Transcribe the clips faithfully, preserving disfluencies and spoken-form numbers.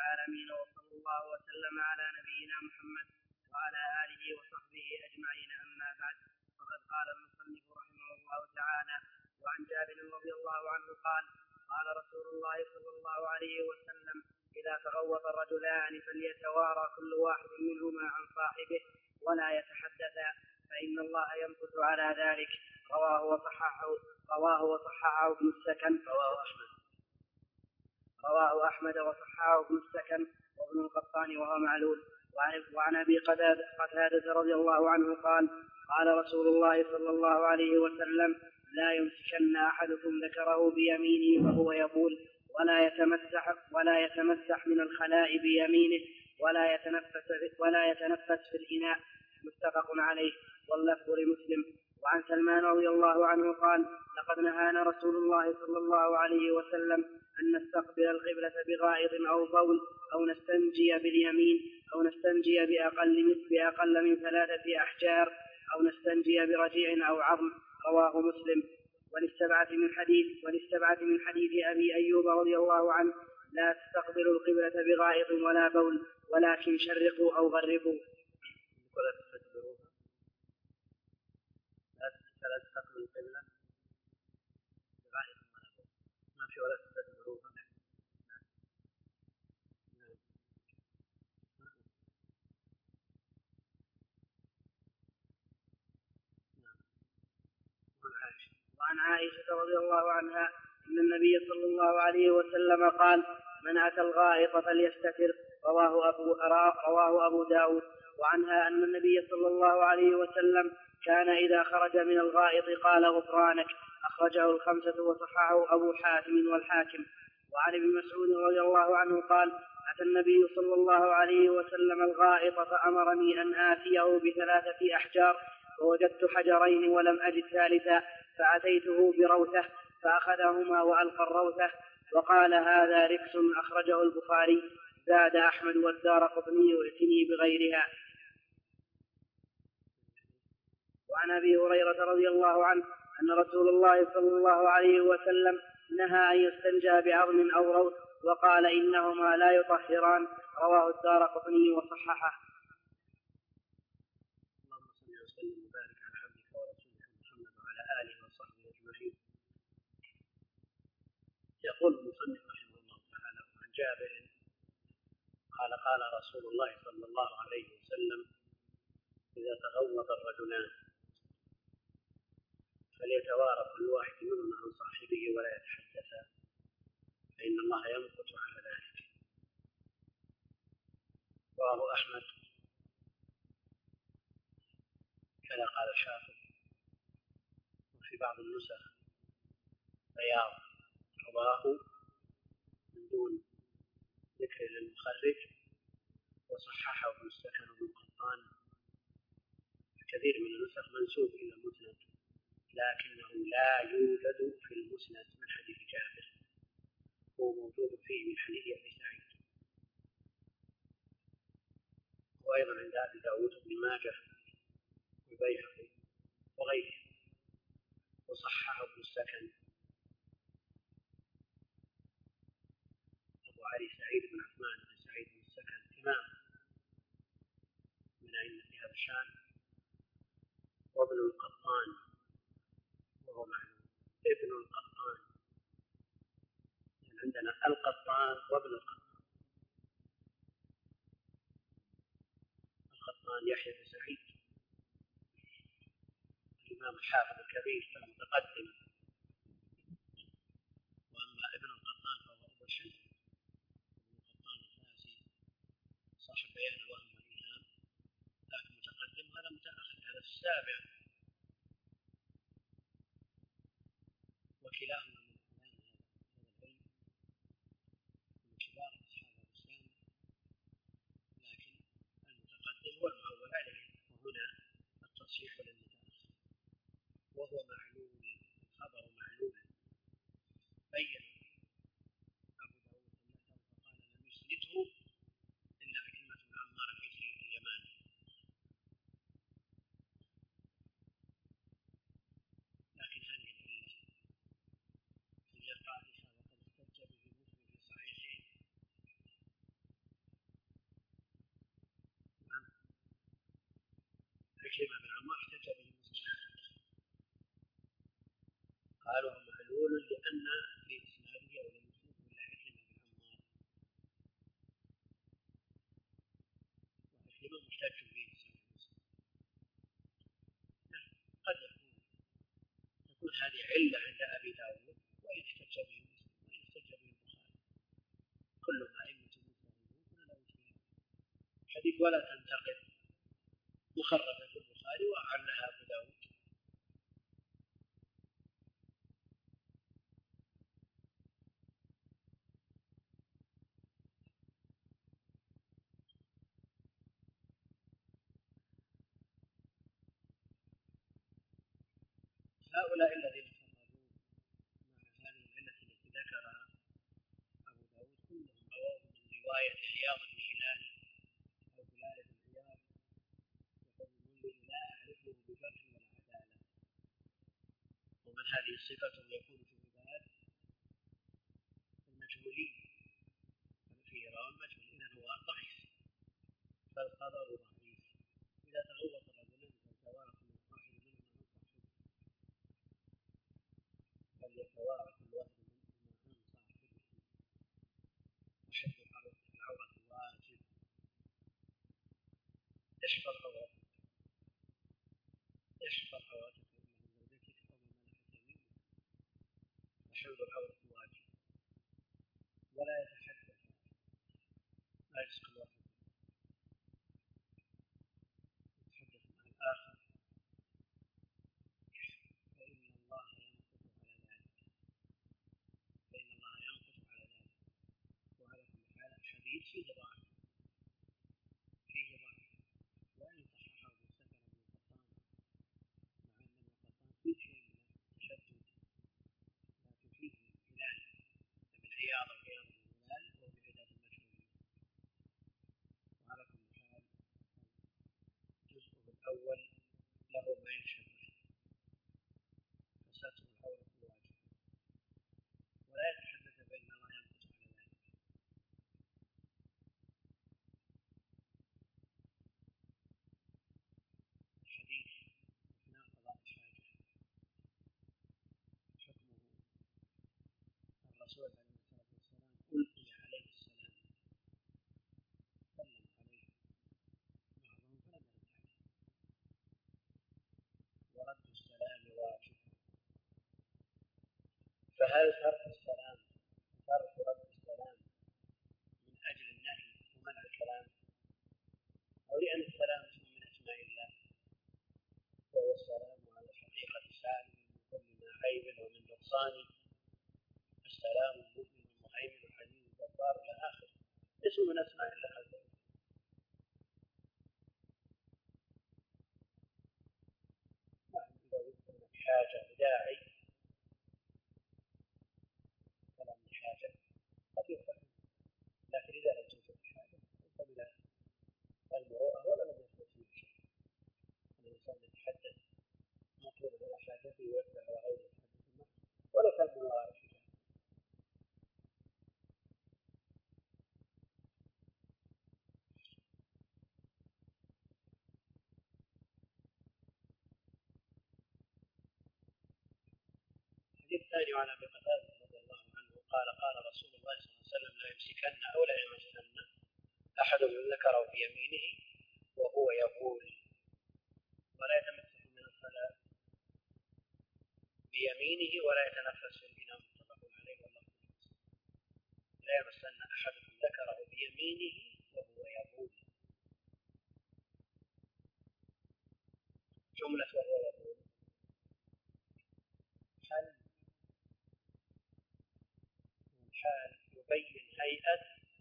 العالمين، وصلى الله وسلم على نبينا محمد وعلى آله وصحبه أجمعين. أما بعد، فقد قال المصنف رحمه الله تعالى: وعن جابر رضي الله عنه قال: قال رسول الله صلى الله عليه وسلم: إذا تغوط الرجلان فليتوارى كل واحد منهما عن صاحبه ولا يتحدثا، فإن الله يمكث على ذلك. رواه وصححه رواه وصححه ابن السكن رواه أحمد رواه أحمد وصححه ابن السكن وابن القطان وهو معلول. وعن أبي قتادة رضي الله عنه قال: قال رسول الله صلى الله عليه وسلم: لا يمسكن أحدكم ذكره بيمينه وهو يقول، ولا يتمسح ولا يتمسح من الخلاء بيمينه، ولا يتنفس ولا يتنفس في الإناء. متفق عليه، واللفظ لمسلم. وعن سلمان رضي الله عنه قال: لقد نهانا رسول الله صلى الله عليه وسلم أن نستقبل القبلة بغائط أو بول، أو نستنجي باليمين، أو نستنجي بأقل, بأقل من ثلاثة أحجار، أو نستنجي برجيع أو عظم. رواه مسلم. وللسبعة من حديث وللسبعة من حديث أبي أيوب رضي الله عنه: لا تستقبلوا القبلة بغائط ولا بول، ولكن شرقوا أو غربوا. ولا تستقبلوها لا تستقبلوا القبلة بغائط ولا بول، ما في ولا تستقبلوها. وعن عائشة رضي الله عنها أن النبي صلى الله عليه وسلم قال: من أتى الغائط فليستتر. رواه أبو, رواه أبو داود. وعنها أن النبي صلى الله عليه وسلم كان إذا خرج من الغائط قال: غفرانك. أخرجه الخمسة وصححه أبو حاتم والحاكم. وعن ابن مسعود رضي الله عنه قال: أتى النبي صلى الله عليه وسلم الغائط فأمرني أن آتيه بثلاثة أحجار، فوجدت حجرين ولم أجد ثالثا، فأتيته بروثة فأخذهما وألقى الروثة وقال: هذا ركس. أخرجه البخاري. زاد أحمد والدارقطني: ائتني بغيرها. وعن أبي هريرة رضي الله عنه أن رسول الله صلى الله عليه وسلم نهى أن يستنجى بعظم أو روث، وقال: إنهما لا يطهران. رواه الدارقطني وصححه. اللهم صل وسلم وبارك على عبدك ورسولك محمد وعلى آله وصحبه أجمعين. يقول المصنف رحمه الله تعالى: عن جابر قال: قال رسول الله صلى الله عليه وسلم: إذا تغوط الرجلان فليتوارى كل واحد منهما عن صاحبه ولا يتحدثا، فإن الله يمكث على ذلك. رواه أحمد كذا قال الشافعي، وفي بعض النسخ بياض رواه من دون ذكر للمخرج، وصححه ابن السكن وابن القطان. كثير من النسخ منسوب إلى المسند، لكنه لا يوجد في المسند من حديث جابر، هو موجود فيه من حديث أبي سعيد، وأيضا عند أبي داود بن ماجه والبيهقي وغيره. وصححه ابن السكن أبو علي سعيد بن عثمان بن سعيد بن السكن، إمام من أئمة هذا الشأن، وابن القطان وهو معلوم. ابن القطان يعني عندنا القطان وابن القطان. القطان يحيى بن سعيد الإمام الحافظ الكبير المتقدم، وأما ابن القطان فهو أبو الشمس ابن القطان الفاسي صاحب بيان الوهم والإيهام، لكن متقدم هذا متأخر، هذا السابع. وكلاهما من أعلام هذا العلم من كبار أصحاب الإسلام، لكن المتقدم هو المعول عليه، وهنا التصحيح للمتأخر. وهو معلول، الخبر معلول. بين أبو داود المعتمد فقال: لم يسنده إلا عكرمة بن عمار العجلي اليماني. لكن هذه العلة هي القادحة، وقد احتج به مسلم في صحيحه هذه علة عند أبي داود وإن احتج به مسلم وإن احتج به البخاري كلهم أئمة مجتهدون ولا وجه حديث ولا تنتقد مخرجة في البخاري وأعلها أبو داود. هؤلاء الذين فرقوا مع هذه العلة التي ذكرها أبو داود كلهم رواه من رواية عياض بن هلال أو هلال بن عياض يقول المنذر لا أعرفه بجرح ولا عدالة. ومن هذه الصفة يكون في عباد المجهولين فيه راوي مجهول إذا هو ضعيف فالخبر ضعيف. إذا تغوط رجلان فالتوارث من واحد منهما عن صاحبه فليتوارى كل واحد منهما عن صاحبه وحفظ العورة واجب. احفظ عورتك احفظ عورتك من زوجتك أو من ملكت يمينك وحفظ العورة واجب. ولا يتحدث لا يسقط الواحد يتحدث مع الآخر فإن الله يمقت على ذلك فإن الله يمقت على ذلك. وعلى كل حال الحديث فيه ضعف فيه ضعف وإن صححه ابن سكن بن قطان مع أن ابن قطان فيه شيء من التشدد لكن فيه هلال بن عياض وعياض بن هلال وهو بعدة المجهولين. وعلى كل حال الجزء الأول له ما يشبه فستر العورة واجب ولا يتحدث بأن الله يمقت على ذلك. الحديث أثناء قضاء الحاجة حكمه الرسول عليه الصلاة والسلام ألقي عليه السلام سلم عليه بعضهم فلم يرد عليه ورد السلام واجب. فهل ترك السلام ترك رد السلام من أجل النهي ومنع الكلام أو لأن السلام اسم من أسماء الله وهو السلام على الحقيقة سالم من كل ما عيب ومن نقصان السلام المؤمن المهيمن العزيز الجبار إلى آخره اسم من أسماء الله عز وجل. نعم إذا وجدت حاجة بداعي كلام الحاجة قد يفهم لكن إذا لم توجد حاجة فمن المروءة ولا لم يثبت فيه شيء. الإنسان يتحدث مطلوب على حاجته ويتبع على غير يتحدث معه ولا كان من وراء الحجاب. الحديث الثاني عن أبي قتادة رضي الله عنه قال قال رسول الله صلى الله عليه وسلم لا يمسكن أو لا يمسن أحدكم ذكره بيمينه وهو يقول ولا يتمسح من الصلاة بيمينه ولا يتنفس في الإناء متفق عليه والله. لا يمسن أحدكم ذكره بيمينه وهو يقول جملة وهو يقول حال حال يبين هيئة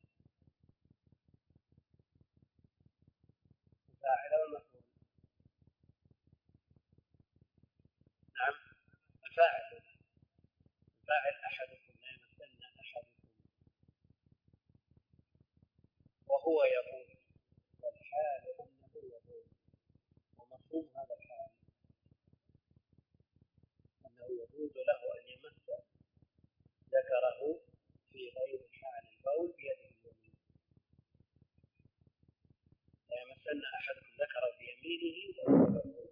الفاعل والمفعول. نعم الفاعل الفاعل أحدكم لا يمسن أحدكم وهو يقول والحال أنه يقول ومفهوم هذا الحال أنه يجوز له أن يمس ذكره في غير حال البول بيده اليمين. لا يمسن أحدكم ذكره بيمينه وهو يقول.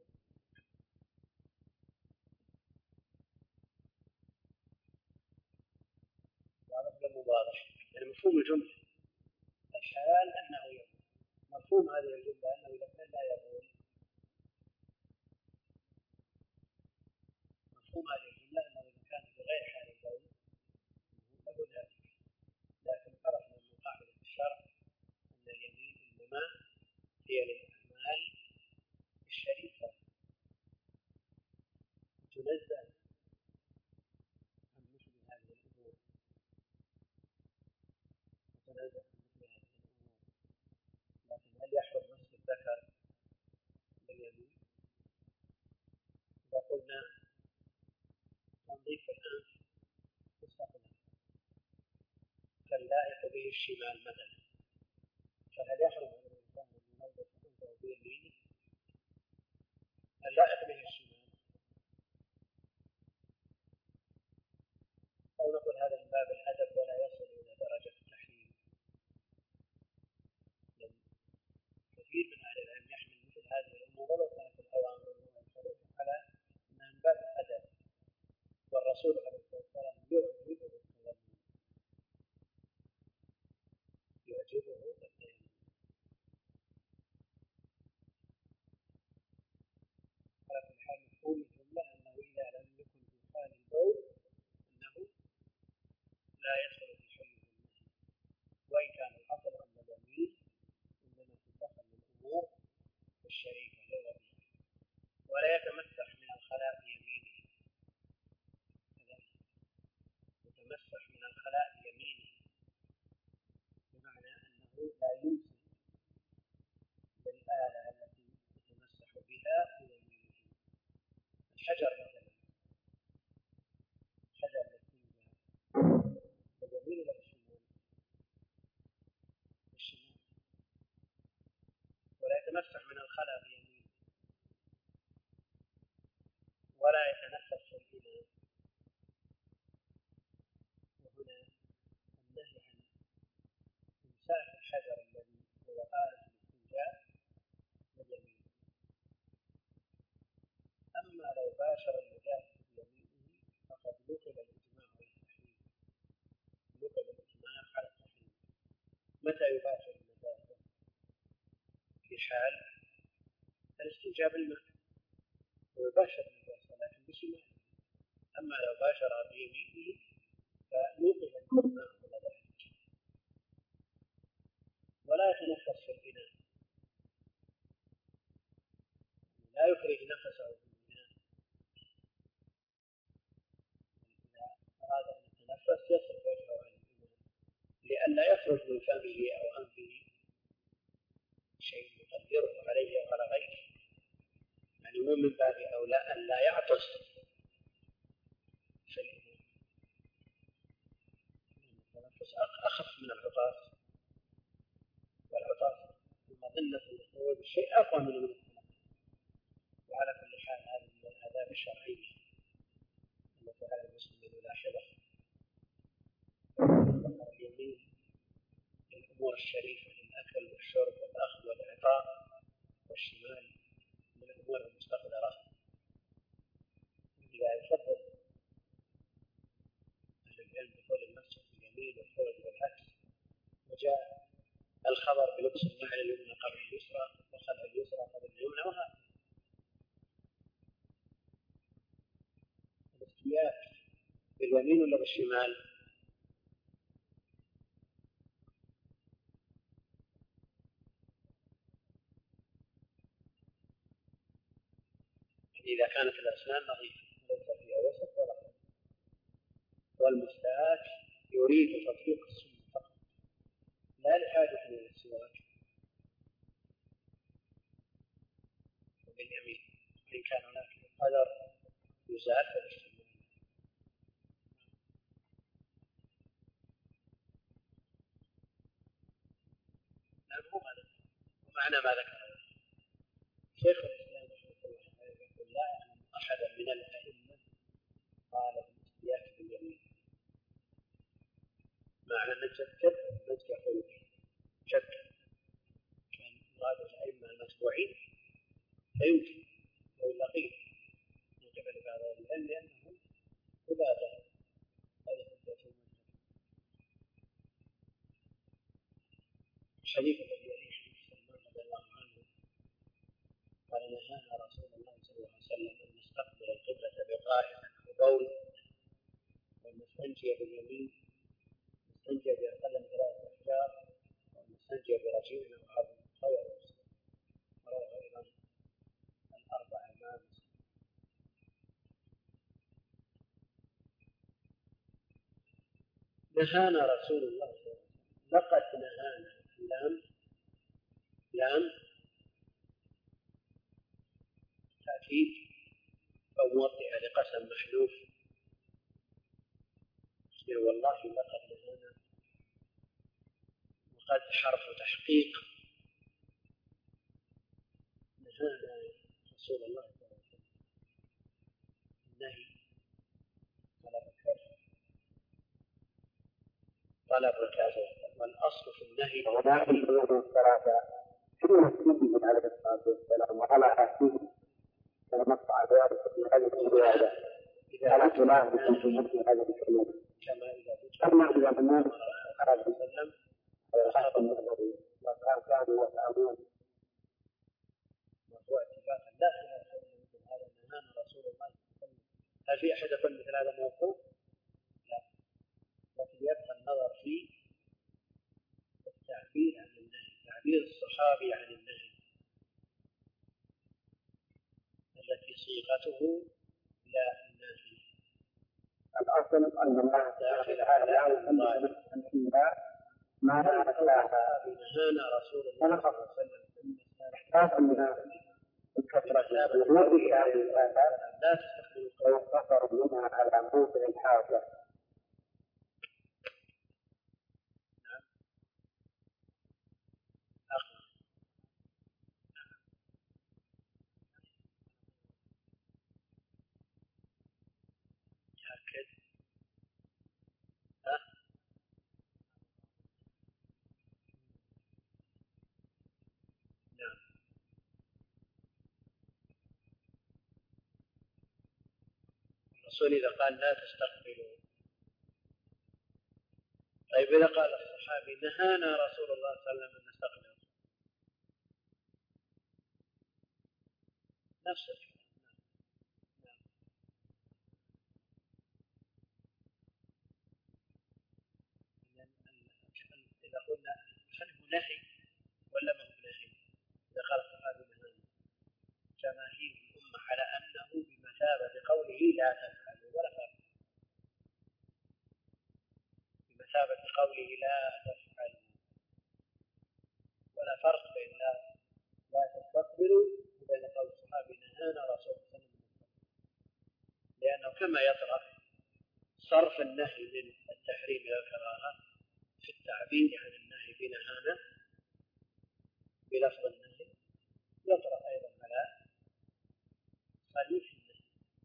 واضح ولا مو واضح؟ يعني مفهوم الجملة الحال أنه يقول مفهوم هذه الجملة أنه إذا كان لا يقول مفهوم هذه الجملة قلنا أنه إذا كان في غير حال البول له ذلك، لكن عرفنا من قاعدة الشرع أن اليمين إنما هي للأعمال الشريفة تنزه عن مثل هذه الأمور، تنزه عن مثل هذه الأمور. لكن هل يحرم مس الذكر باليمين؟ إذا قلنا تنظيف الأنف مستقبلا كاللائق به الشمال مثلا، فهل يحرم على الإنسان أن ينظف أنفه بيمينه؟ اللائق به الشمال، أو نقول هذا من باب الأدب ولا يصل إلى درجة التحريم، لأن كثير من أهل العلم يحمل مثل هذه الأمور ولو كانت الأوامر والمنكرات على أنها من باب الأدب، والرسول عليه الصلاة والسلام يعجبه التيمم، يعجبه التيمم. على كل حال مفهوم الجملة أنه إذا لم يكن في حال البول أنه لا يدخل في حل النهي، وإن كان الأصل أن اليمين إنما تدخل من الأمور الشريفة للوضوء، ولا يتمسح من الخلاء بيمينه، يتمسح من الخلاء بيمينه بمعنى أنه لا يمسك بالآلة التي يتمسح بها بيمينه. الحجر مثلا، حجر الاستنجاء باليمين ولا بالشمال؟ بالشمال. ولا يتمسح من الخلاء بيمينه، ولا يتنفس في الإناء. وهنا النهي عن إمساك الحجر الذي هو آلة الاستنجاء باليمين. أما لو باشر النجاسة بيمينه فقد نقل الإجماع على التحريم، نقل الإجماع على التحريم. متى يباشر النجاسة؟ في حال الاستنجاء بالماء ويباشر النجاسة لكن بشماله. أما لو باشر بيمينه فنقل الإجماع على ذلك. ولا يتنفس في الإناء، لا يخرج نفسه في الإناء. إذا أراد أن يتنفس يصرف وجهه عن الإناء لئلا يخرج من فمه أو أنفه شيء يقدره عليه وعلى غيره، يعني مو من باب أولى أن لا يعطس في الإناء. التنفس أخف من العطاس، والعطاس المظنة الخروج الشيء أقوى من التنفس. وعلى كل حال هذه من الآداب الشرعية التي على المسلم أن يلاحظها. اليمين الأمور الشريفة للأكل والشرب والأخذ والإعطاء، والشمال من الأمور المستقدرة. إذا يفضل أهل العلم دخول المسجد باليمين والخروج بالعكس، وجاء الخبر بلبس النعل اليمنى قبل اليسرى وخلع اليسرى قبل اليمنى، وهذا الاستياء باليمين ولا بالشمال؟ إذا كانت الأسنان نظيفة ليس فيها وسط ولا خلق، والمستاك يريد تطبيق السنة فقط لا لحاجة إلى السواك باليمين، إن كان هناك قدر يزال فبالشمال. نعم هو هذا ومعنى ما ذكر شيخ الإسلام رحمه الله عليه يقول لا أعلم أحدا من الأئمة قال بالاستياك باليمين، معنى أن جد جد يقول جد كان مراد الأئمة المتبوعين فيمكن وإلا قيل من قبل بعض العلم لأنه عبادة. هذه حجة الحديث الذي يليه حديث سلمان رضي الله عنه قال نهانا رسول الله صلى الله عليه وسلم أن نستقبل القبلة بقائمة أو بول استنجي باليمين، استنجي بأقل من ثلاثة أحجار، واستنجي برجيم أو عظم خير مسلم. رواه أيضا الأربعة إمام مسلم. نهانا رسول الله صلى الله عليه وسلم، لقد نهانا لام لام تأكيد أو موطئة لقسم محذوف، والله لقد نهانا، وقد حرف تحقيق. نهانا رسول الله صلى الله عليه وسلم، النهي طلب الكسر، طلب الكسر، والأصل في النهي ونهي الشروط الثلاثة في مسجده عليه الصلاة والسلام وعلى عهده كما نص على ذلك في هذه الرواية على خلاف في هذه الكلمة. كما إذا أما إذا الناس صلى الله عليه وسلم وحسن الذي كانوا يفعلون وهو اتفاقا لا خلاف مثل هذا. نهانا رسول الله صلى الله عليه وسلم، هل في أحد يقول مثل هذا موقوف؟ لا، لكن يبقى النظر في التعبير عن النهي، تعبير الصحابي عن النهي التي صيغته لا النهي. الأصل أن الله داخل على تعالى فيها ما نهاها نهانا رسول الله صلى الله عليه وسلم احتاج منها الكثرة وذلك لا تستخدم ويقتصر منها على موضع الحاجة. نعم أخذ تأكد ها نعم. الرسول إذا قال لا تستقبلوا، طيب إذا قال الصحابي نهانا رسول الله صلى الله عليه وسلم أن نستقبل، نفس الكلام. إذا قلنا هل هو نهي ولا ما هو نهي؟ إذا قال الصحابي نهانا، جماهير الأمة على أنه بمثابة قوله لا تفعلوا، ولا فرق بمثابة قوله لا تفعلوا، ولا فرق بين لا لا تستقبلوا وبين قول الصحابي نهانا رسول الله صلى الله عليه وسلم، لأنه كما يطرح صرف النهي من التحريم إلى الكراهة في التعبير عن النهي بنهانا بلفظ النهي، يطرح أيضا على صريح النهي.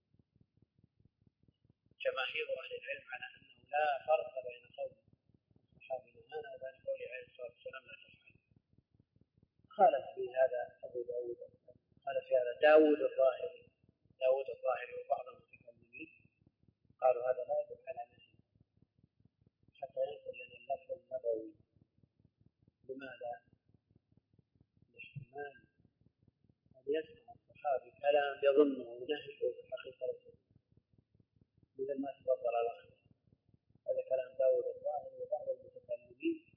جماهير أهل العلم على أنه لا فرق بين قول الصحابي نهانا وبين قوله عليه الصلاة والسلام لا تفعل. خالف في هذا أبو داود، خالف في هذا داود الظاهري داود الظاهري وبعض المتكلمين قالوا هذا لا يدل على نهي حتى ينقل لنا اللفظ النبوي. لماذا؟ لاحتمال أن يسمع الصحابي كلام يظنه نهي وفي الحقيقة ليس، مثل ما تفضل على خير. هذا كلام داود الظاهري وبعض المتكلمين،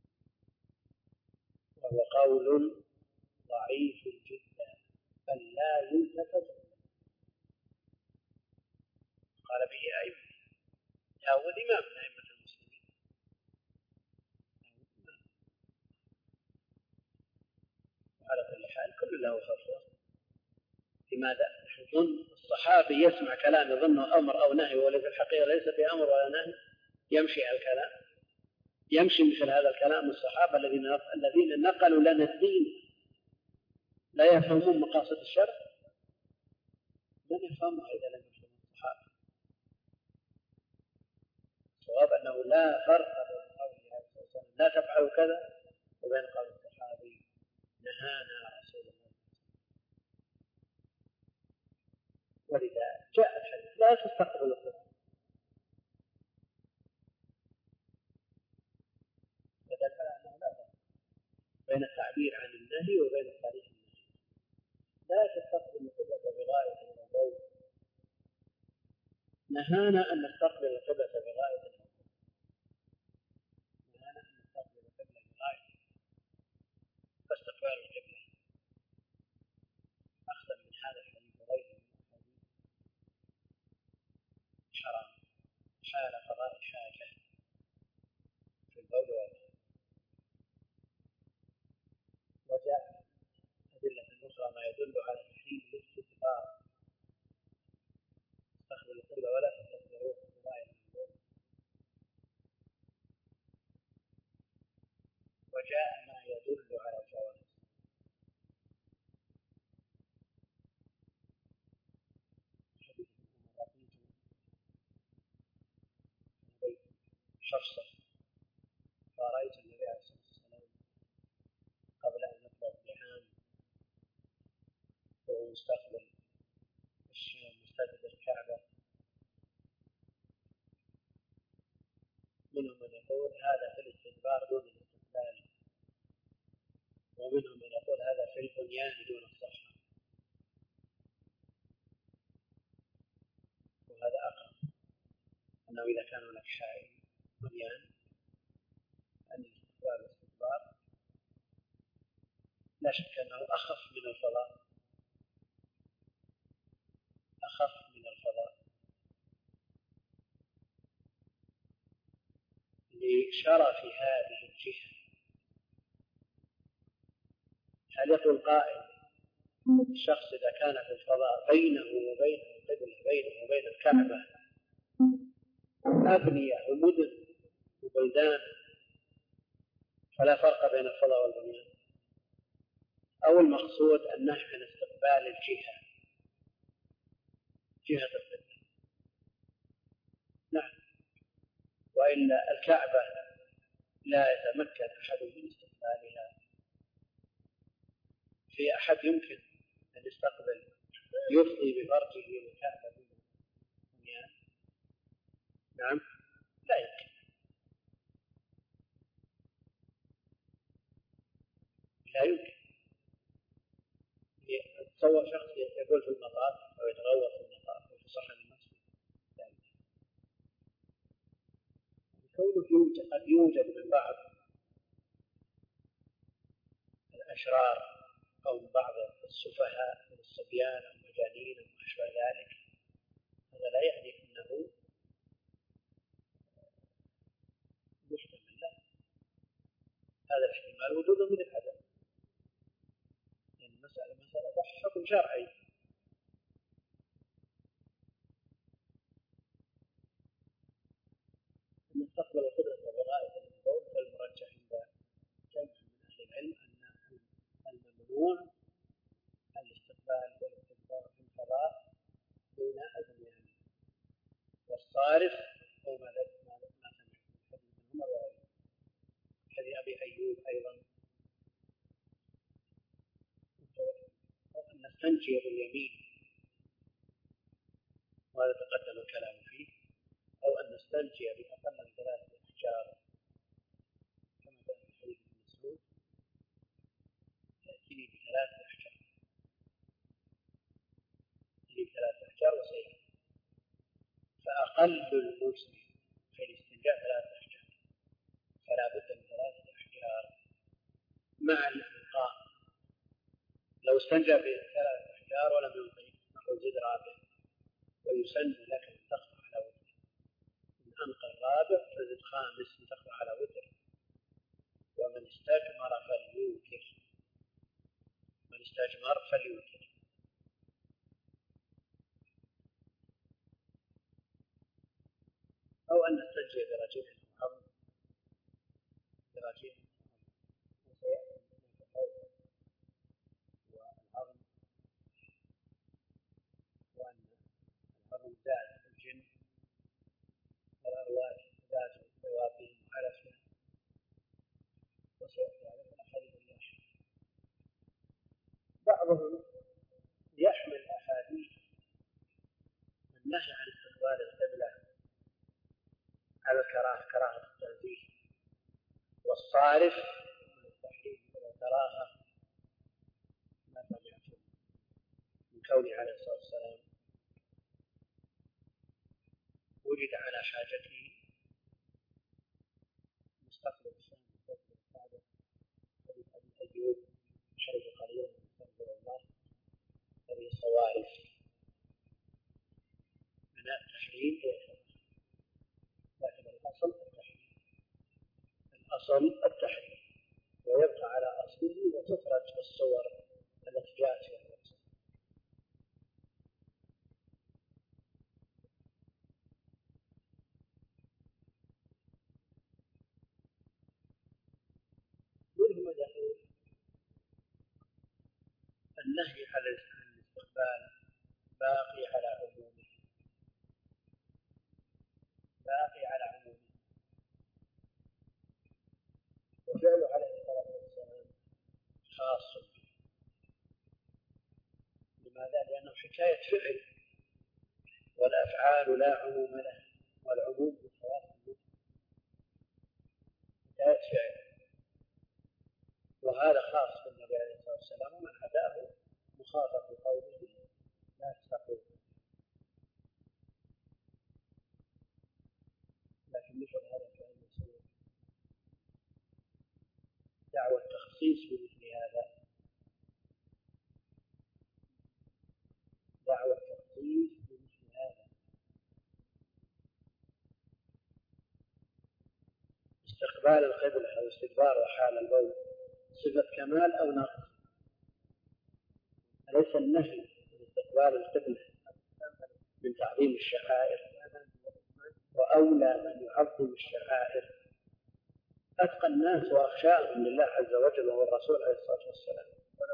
وهو قول ضعيف جدا بل لا يلتفت. قال به أئمة، داود إمام من أئمة المسلمين، وعلى كل حال كل له فتوى. لماذا؟ يظن الصحابي يسمع كلام يظنه أمر أو نهي ولكن الحقيقة ليس بأمر ولا نهي، يمشي على الكلام، يمشي مثل هذا الكلام الصحابة الذين الذين نقلوا لنا الدين لا يفهمون مقاصد الشرع، من يفهمها إذا لم يفهم الصحابة؟ الصواب أنه لا فرق بين قوله عليه الصلاة والسلام لا تفعلوا كذا وبين قول الصحابي نهانا رسول الله. ولذا جاء الحديث لا تستقبل القبلة، فدل على أنه لا فرق بين التعبير عن النهي وبين صريح النهي. لا تستقبل القبلة بغاية الغضب، نهانا أن نستقبل القبلة بغاية الغضب. وجاء ما يدل على الجواز. حفصة فرأيت النبي عليه الصلاة والسلام قبل أن يطلب بعام وهو مستقبل الشام مستقبل الكعبة، منهم من يقول هذا في الاستدبار دون الاستقبال، ومنهم من يقول هذا في البنيان دون الصحراء، وهذا أقرب أنه إذا كان هناك حائل بنيان أن الاستقبال والاستدبار لا شك أنه أخف من الفضاء، أخف من الفضاء لشرف هذه الجهة. هل يقول قائل الشخص إذا كان في الفضاء بينه وبين القبلة بينه وبين الكعبة أبنية ومدن وبلدان فلا فرق بين الفضاء والبنيان، أو المقصود النهي عن استقبال الجهة جهة القبلة؟ نعم، وإلا الكعبة لا يتمكن أحد من استقبالها. في أحد يمكن أن يستقبل يفضي بفرجه للكعبة بالبنيان؟ نعم، لا يمكن، لا يمكن. تصور شخص يقول في المطاف أو يتغوط في المطاف أو في صحن المسجد، لا يمكن. كونه قد يوجد من بعض الأشرار أو من بعض السفهاء من الصبيان أو المجانين أو ما أشبه ذلك، هذا لا يعني أنه محتمل، لا، هذا الاحتمال وجوده من العدم، يعني المسألة مسألة بحث حكم شرعي. أن نستقبل القدرة بغاية القول فالمرجح عند جمع من أهل العلم أن الممنوع الاستقبال والاستدبار في الفضاء دون البنيان، والصارف هو ما ما سمعت من حديث عمر وغيره، حديث أبي أيوب أيضا، أو أن نستنجي باليمين وهذا تقدم الكلام فيه، أو أن نستنجي بأقل من ثلاثة أحجار كما كان في حديث ابن مسعود يأتيني بثلاثة أحجار يأتيني بثلاثة أحجار وسيل، فأقل المجزي في الاستنجاء ثلاثة أحجار، فلا بد من ثلاثة أحجار مع الإلقاء. لو استنجى بثلاثة أحجار ولم يلقي نقول زد رابع، ويسن لك أن تقطع على وتر، إن ألقى الرابع فزد خامس لتقطع على وتر، ومن استجمر فليوتر، من استجمر فليوتر. أو أن نستنجي برجيع الحظ برجيع وسيأتي الحوض والعظم، وأن العظم زاد الجن والأرواح زاد ثوابهم وعلفهم، وسيأتي على الأحاديث اللاحقة. بعضهم يحمل أحاديث النهي عن استقبال القبلة على الكراهة، كراهة التنزيه، والصارف من التحريم إلى الكراهة ما سمعتم من كونه عليه الصلاة والسلام وجد على حاجته مستقبل الشام مستقبل الكعبة، حديث أبي أيوب شرب قليلا مستقبل الله، هذه الصوارف من التحريم إلى الكراهة، لكن الأصل التحريم، الأصل التحريم، ويبقى على أصله وتخرج الصور التي جاءت في هذا الأصل. النهي على الاستقبال باقي على عمومه، باقي على عمومه، وفعله عليه الصلاة والسلام خاص به. لماذا؟ لأنه حكاية فعل، والأفعال لا عموم لها، والعموم بخلاف المطلق، حكاية فعل، وهذا خاص بالنبي عليه الصلاة والسلام، ومن عداه مخاطب بقوله لا تستقيم. لكن مثل هذا الفعل يسوي دعوة تخصيص بمثل هذا، دعوة تخصيص بمثل هذا. استقبال القبلة أو استدبار حال البول صفة كمال أو نقص؟ أليس النهي عن استقبال القبلة من تعظيم الشعائر؟ وأولى من يعظم الشعائر أتقى الناس وأخشاهم لله عز وجل وهو الرسول عليه الصلاة والسلام.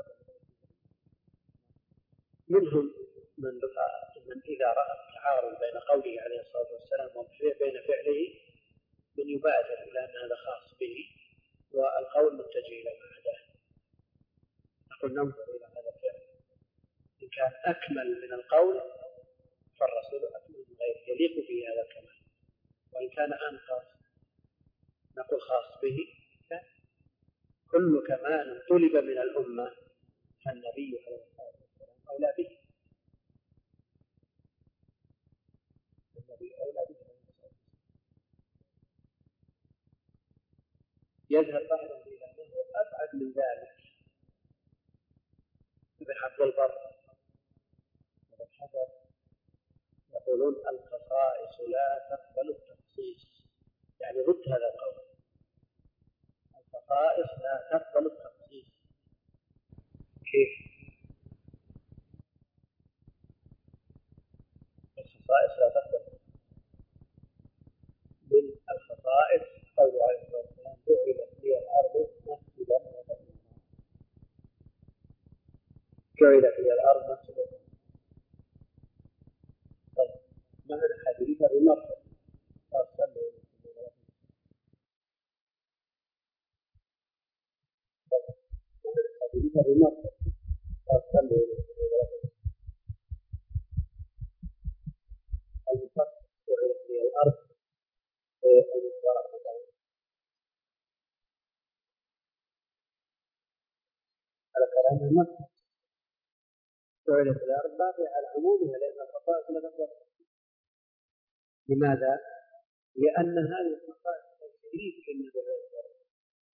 منهم من, من إذا رأى التعارض بين قوله عليه الصلاة والسلام وبين فعله من يبادر إلى أن هذا خاص به والقول متجه إلى ما عداه. نقول ننظر إلى هذا الفعل، إن كان أكمل من القول فالرسول أكمل من غيره يليق به هذا الكمال، وإن كان أنقص نقول خاص به. كل كمال طلب من الأمة فالنبي عليه الصلاة والسلام أولى به، النبي أولى به. يذهب بعضهم إلى أنه أبعد من ذلك. ابن عبد البر وابن حجر يقولون الخصائص لا تقبل التخصيص، يعني ضد هذا القول. الخصائص لا تقبل التخصيص. كيف؟ الخصائص لا تقبل. من الخصائص قوله عليه الصلاة والسلام جعلت لي الأرض مسجدا وطهورا. جعلت لي الأرض مسجدا. طيب معنى حديث بمرة فصلوا حديث بمرة فصلوا الفصل جعلت لي الأرض على كلام المسجد. جعلت الأرض باقية على عمومها لأن الخصائص لا تقبل. لماذا؟ لأن هذه الخصائص تشريف للنبي عليه الصلاة والسلام،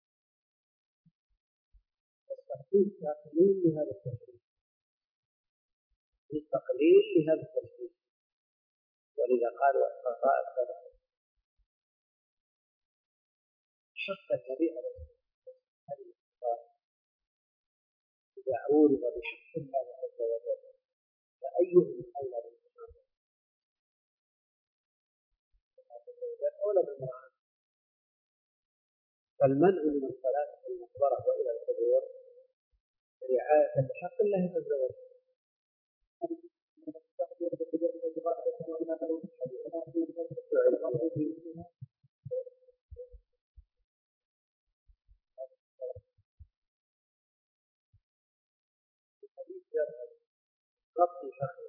التخصيص تقليل لهذا التشريف، التقليل لهذا التشريف، ولذا قالوا الخصائص لا تقبل. شق النبي عليه الصلاة والسلام هذه الخصائص إذا عورض بشق الله عز وجل فأيهم أولى بالإسلام أولى بالمرأة. فالمنع من الصلاة في المقبرة وإلى القبور رعاية لحق الله عز وجل. ربي شخص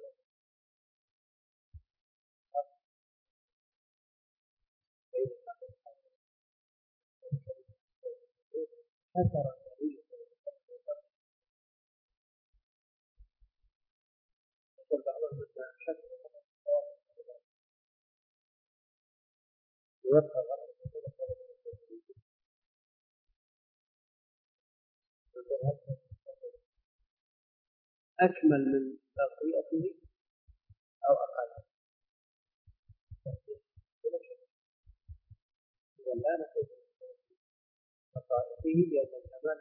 حسر النبي يقول بعضهم أن حسر يوفى أكمل من تغطيته أو أقل. إذا لا نقول خصائصه لأن الكمال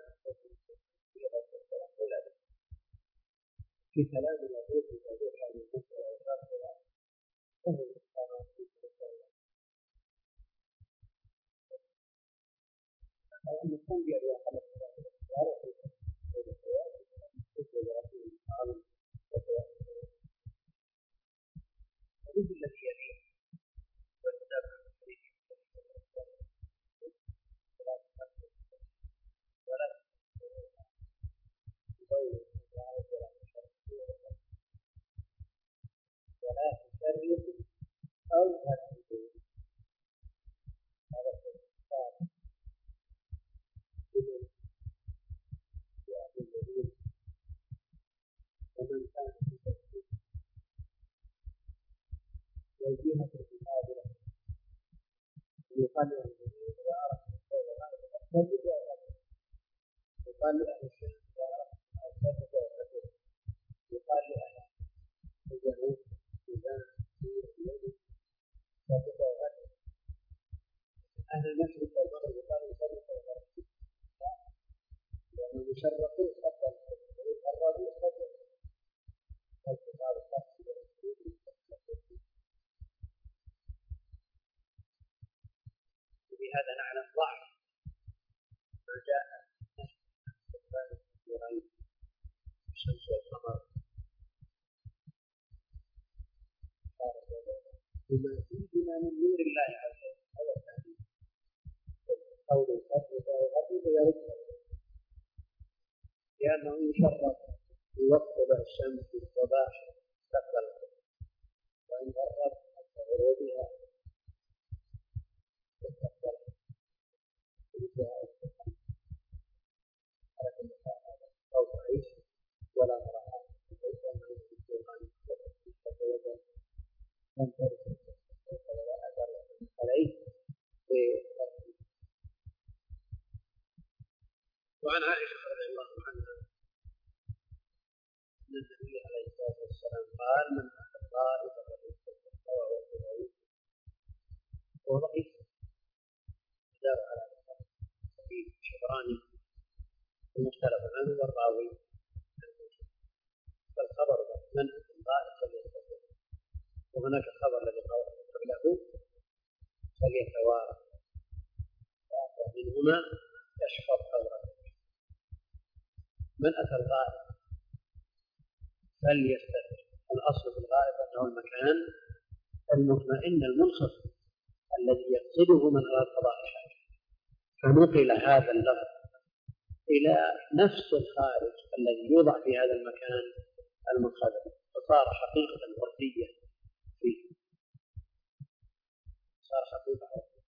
في كلام الوضوء الوضوء عن المسألة والآخرة فهو الإسلام في الإسلام أو أن يكون بأبي خلق وعرف الحديث الذي يليه والسابع ولا ولا تسرق أو تكذب. هذا الكتاب لمن يأتي الذين ومن كان في تكذيب يوجهه الكتاب له يقال له الذين إذا أردت القول هذا الكذب يقال لأهل الشرك إذا أردت الكذب والكذب يقال لأهل الجنوب إذا يريد كذب والكذب أهل المشرق والمغرب يقال يشرق والغرب لأنه يشرق قبل ويقرب قبل الكتاب الخاص وبهذا نعلم ضعف ما جاء في الشمس والقمر بما فيهما من نور الله عز وجل. هذا التعليم قول الفرد ويغضب ويرد لأنه يشرف يوقف الشمس في الصباح تقبل وإن غرب حتى غروبها تقبل على كل حال هذا قول ضعيف ولا مراعاة ليس أنه يكون عن التوبة لم ترد ولا أثر عليه. وعن عائشة رضي الله عنها أن النبي عليه الصلاة والسلام قال من أحب طائفة فليستغفر الله والغيب وهو ضعيف دار على سبيل الشبراني المختلف عنه والراوي فالخبر من أحب طائفة فليستغفر وهناك خبر الذي قبله فليتوارى منهما يشفر حوله. من أتى الغائب فليستتر. الأصل في الغائب أنه المكان المطمئن المنخفض الذي يقصده من أراد قضاء حاجة، فنقل هذا اللفظ إلى نفس الخارج الذي يوضع في هذا المكان المنخفض فصار حقيقة وردية فيه، صار حقيقة وردية.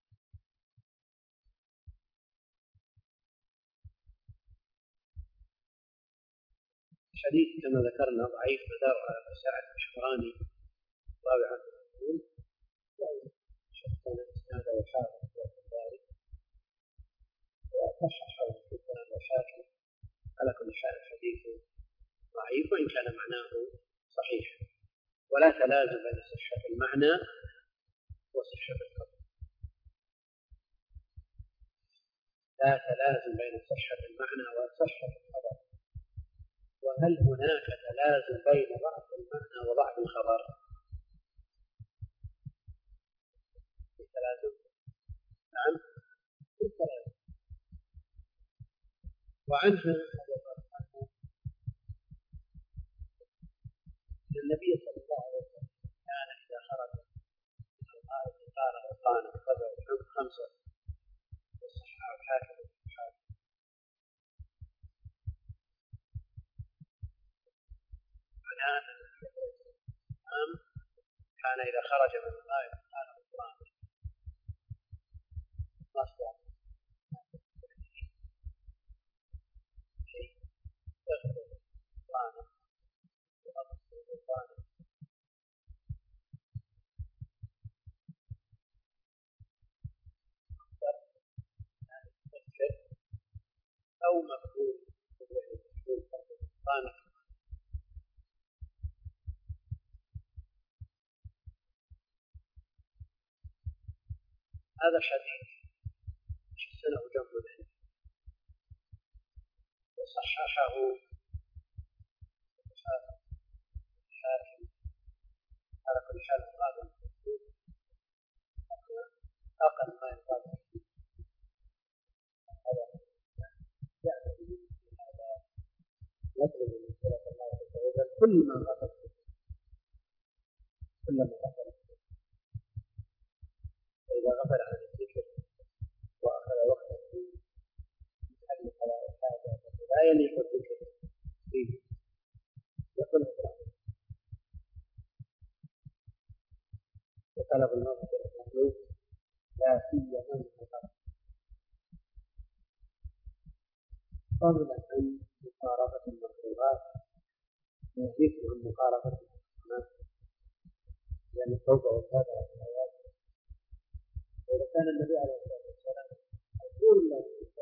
الحديث كما ذكرنا ضعيف مدار على سعد الشبراني راوي عن المسلمين شخصنا اسناده وحافظ ذلك وصححه الحسن والحاكم. على كل حال الحديث ضعيف وإن كان معناه صحيح، ولا تلازم بين صحة المعنى وصحة الخبر، لا تلازم بين صحة المعنى وصحة الخبر. وهل هناك تلازم بين ضعف المعنى وضعف الخبر؟ في تلازم؟ نعم في تلازم. وعنه أن النبي صلى الله عليه وسلم كان إذا خرج من الغائط قال غفرانك سبع وحب خمسة والصحة الحاكم والحاكم. معناه أن النبي صلى الله عليه وسلم كان إذا خرج من الغائط قال غفرانك مصدر شيء يغفر غفرانك وأغفر غفرانك. أو مفعول غفرانك. هذا الحديث حسنه جمع العلم وصححه الحاكم. على كل حال هذا أقل ما يقال هذا يعني هذا يطلب من الخلفاء كل ما غفل كلما غفل فإذا غفل عن الذكر وأخذ وقتا في محل قضاء الحاجة لا يليق الذكر فيه يقول وطلب المغفرة المطلوب لا سيما من الغفل فضلا عن مقاربة المخلوقات ويهيك عن مقاربة المحكمات لأن التوبة والتابع على الآيات وإذا كان النبي عليه الصلاة والسلام يقول الله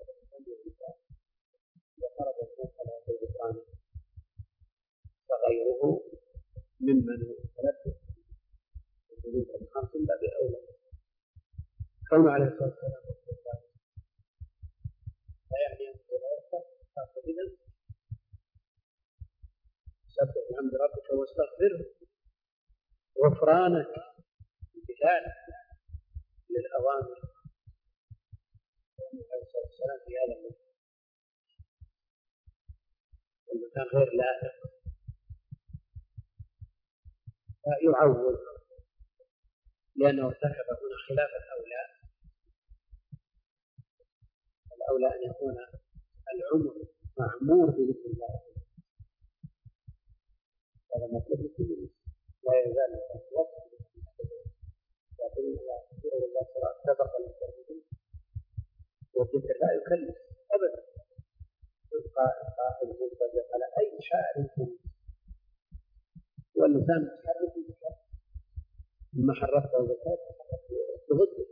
وخرج الناس على الغفران فغيره ممن يتلبس بالذنوب الخمس لا بأولى كونه عليه الصلاة والسلام لا يعني أن تتوقف فإذا سبح بحمد ربك واستغفره غفرانك امتثال للأوامر عليه الصلاة والسلام في هذا المكان المكان غير لائق يعوض لأنه ارتكب هنا خلاف الأولى الأولى أن يكون العمر معمور بذكر الله هذا مطلوب لكل لا يزال الوقت لكن الله سبحانه وتعالى سبق المسلمين والذكر لا يكلف أبدا يبقى القائل منطبق على أي شاعر يكون واللسان متحرك لما حركته وزكاة تغضب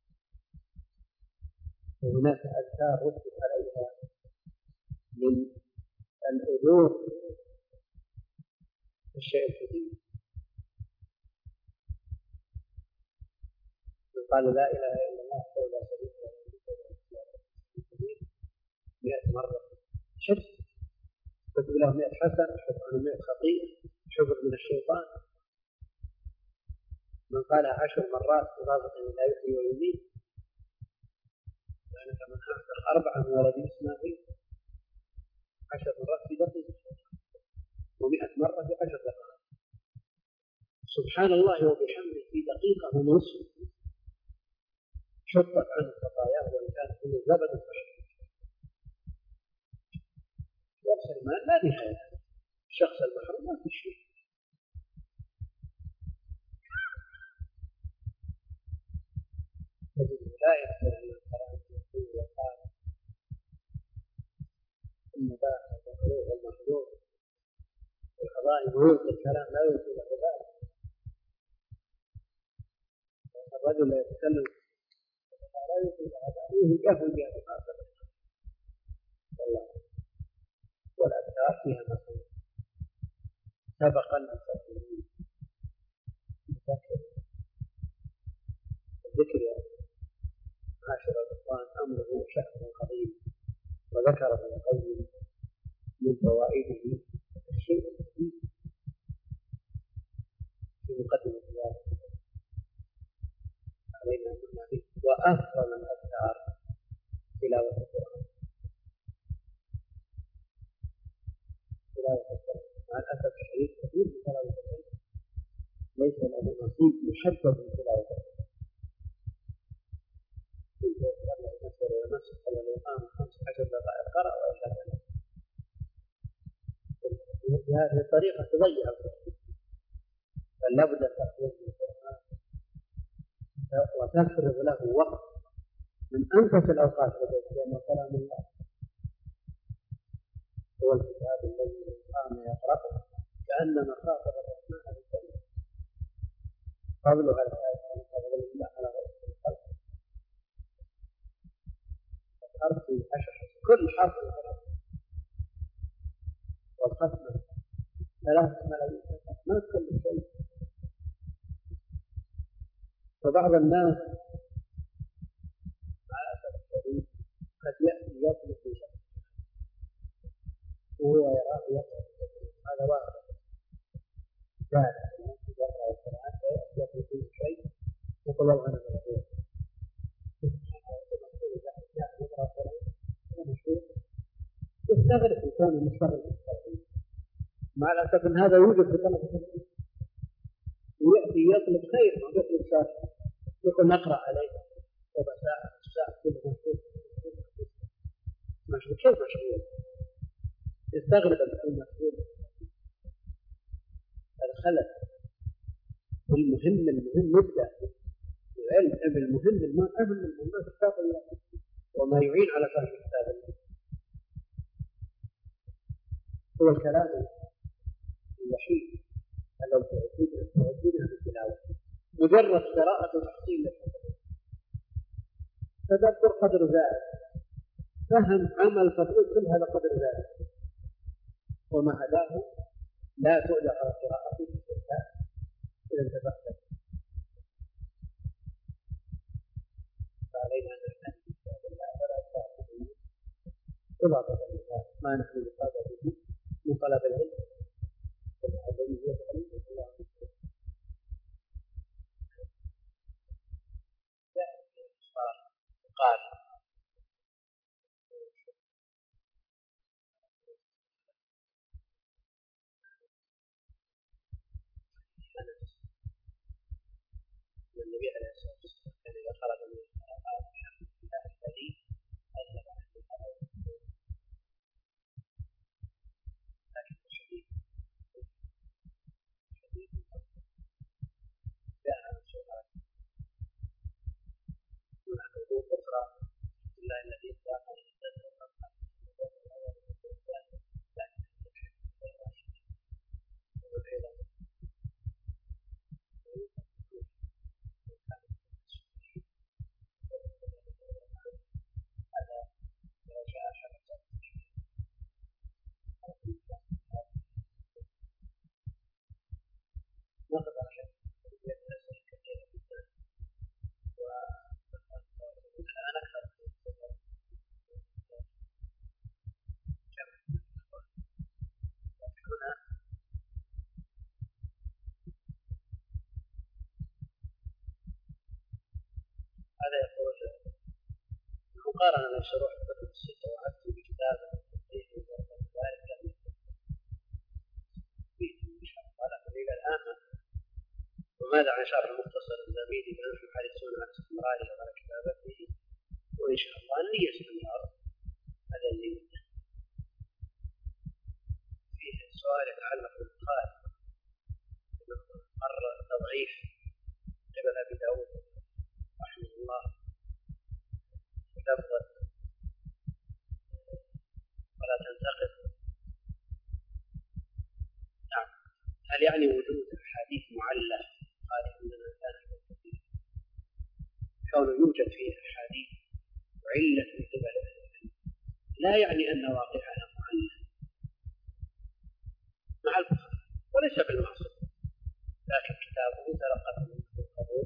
وهناك أذكار رتب عليها من الأجور الشيء الكثير قال لا إله إلا الله ولا شريك له مئة مرة شرك كتب له مئة حسنة حفظ عنه مئة خطيئة حفظ من الشيطان من قالها عشر مرات إضافة إلى يحيي ويميت يعني من أحسن أربعة من ولد إسماعيل عشر مرات في دقيقة ومئة مرة في عشر دقائق سبحان الله وبحمده في دقيقة ونصف شطت عنه خطاياه وإن كان كل زبد فشل يرسل المال لا نهاية الشخص المحروم ما في شيء تجد لا يحصل أن الكلام يقول وقال المباح والمكروه والمحظور القضاء يقول الكلام لا يوجد العبادة الرجل لا يتكلم لا يوجد العبادة يهوي بها مخاطبة والله والأذكار فيها مثلا سبق المسلمين الذكر يا عاشر الرضوان أمره شأنه عظيم وذكر ابن القيم من فوائده الشيء الجديد في مقدمة الله علينا أن به وأفضل الأذكار تلاوة القرآن تلاوة القرآن مع الأسف الشديد كثير من تلاوة القرآن ليس له نصيب محدد من تلاوة القرآن قال لو قام خمس عشر دقائق قرأ وإلا فلا بهذه الطريقة تضيع القرآن بل لابد تأخذ القرآن وتفرغ له وقت من أنفس الأوقات لأنه كلام الله هو الكتاب الذي قام يقرأه كأنما خاطب الرحمن بالكلمة فضل على الآية فضل الله على غير الخلق الحرف في عشر كل حرف الحرف والختمة ثلاث ملايين ما كل شيء وبعض الناس على أسف الشديد قد يأتي يطلب في شيء وهو يراه يقرأ هذا واحد ثالث يقرأ القرآن يطلب في شيء يقول الله أنا مشهور يستغرق كونه مشتغل بالتوحيد مع الأسف أن هذا يوجد في طلبة العلم، ويأتي يطلب خير ما يطلب شر، يقول نقرأ عليه ربع ساعة ساعة كل مشغول مشغول كيف مشغول؟ يستغرب أن يكون مشغول. هذا خلل. المهم المهم نبدأ العلم المهم المهم المهم كتاب الله وما يعين على فهم كتاب الله هو الكلام الوحيد الذي تعودنا بالتلاوة. مجرد قراءة وتحصيل للحفظ، تدبر قدر ذلك، فهم عمل تطبيق كل هذا قدر ذلك، ومع ذلك لا تؤجر على قراءته إذا انتبهت. فعلينا أن نحتاج كتاب الله ولا تعبد طلاب العلم ما نحن بصدده من طلب العلم والعلم يفعل الله قال النبي عليه الصلاة والسلام كان إذا خرج من الصلاة الحمد لله الذي أذهب عنه الحلاوة، لكن شديد شديد جاء عن سؤال دون حدود أخرى إلا الذي ذاق الإنسان وقد هذا يقول المقارنة بين شروح الكتب الستة وعدت بكتاب التصحيح وذلك ولكن إلى الآن وماذا عن شرح المختصر الزميلي بأنهم حريصون على استمراره وعلى كتابته، وإن شاء الله أن يستمر. هذا اللي فيه سؤال يتعلق بالبخاري مر تضعيف قبل أبي داود رحمه الله لفظة ولا تنتقد. نعم، هل يعني وجود حديث معلق قال إننا كان كثير كونه يوجد فيه أحاديث وعلة من قبل العلم لا يعني أن واقعها معلق مع البخاري وليس بالمعصوم، لكن كتابه تلقى منه القبول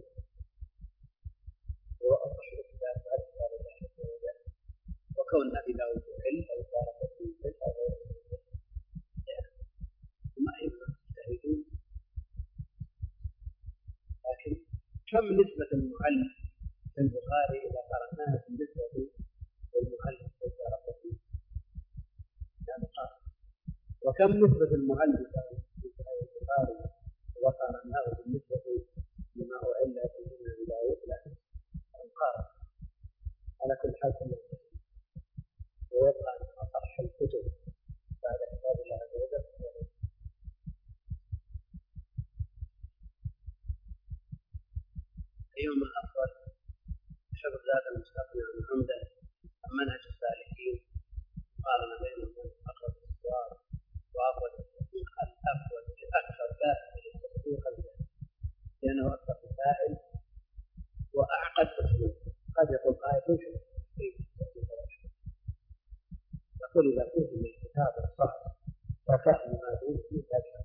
وأصح الكتاب على كتاب الله عز وجل، وكون أبي داود علم أو دارة في العلم أو غيره ثم أيضا مجتهدون. لكن كم نسبة المعلم في البخاري إذا قرأناها بالنسبة للمعلم في دارة في البخاري، وكم نسبة المعلم في البخاري إذا قرأناه بالنسبة لما أعلى في ابن داود؟ لا نقارن. على كل حال ويبقى أن أصح الكتب بعد كتاب الله عز وجل. أيهما الأفضل؟ حفظ ذات المستقبل العمدة أم منهج السالكين؟ قارن بينهم أقرب الأسوار وأفضل التطبيق الأفضل الأكثر فائدة للتطبيق الجاد، لأنه أكثر فائل وأعقد أسلوب. قد يقول قائد ليش يقول إذا كنت من الكتاب الصعب ففهم ما دون فيه أجل.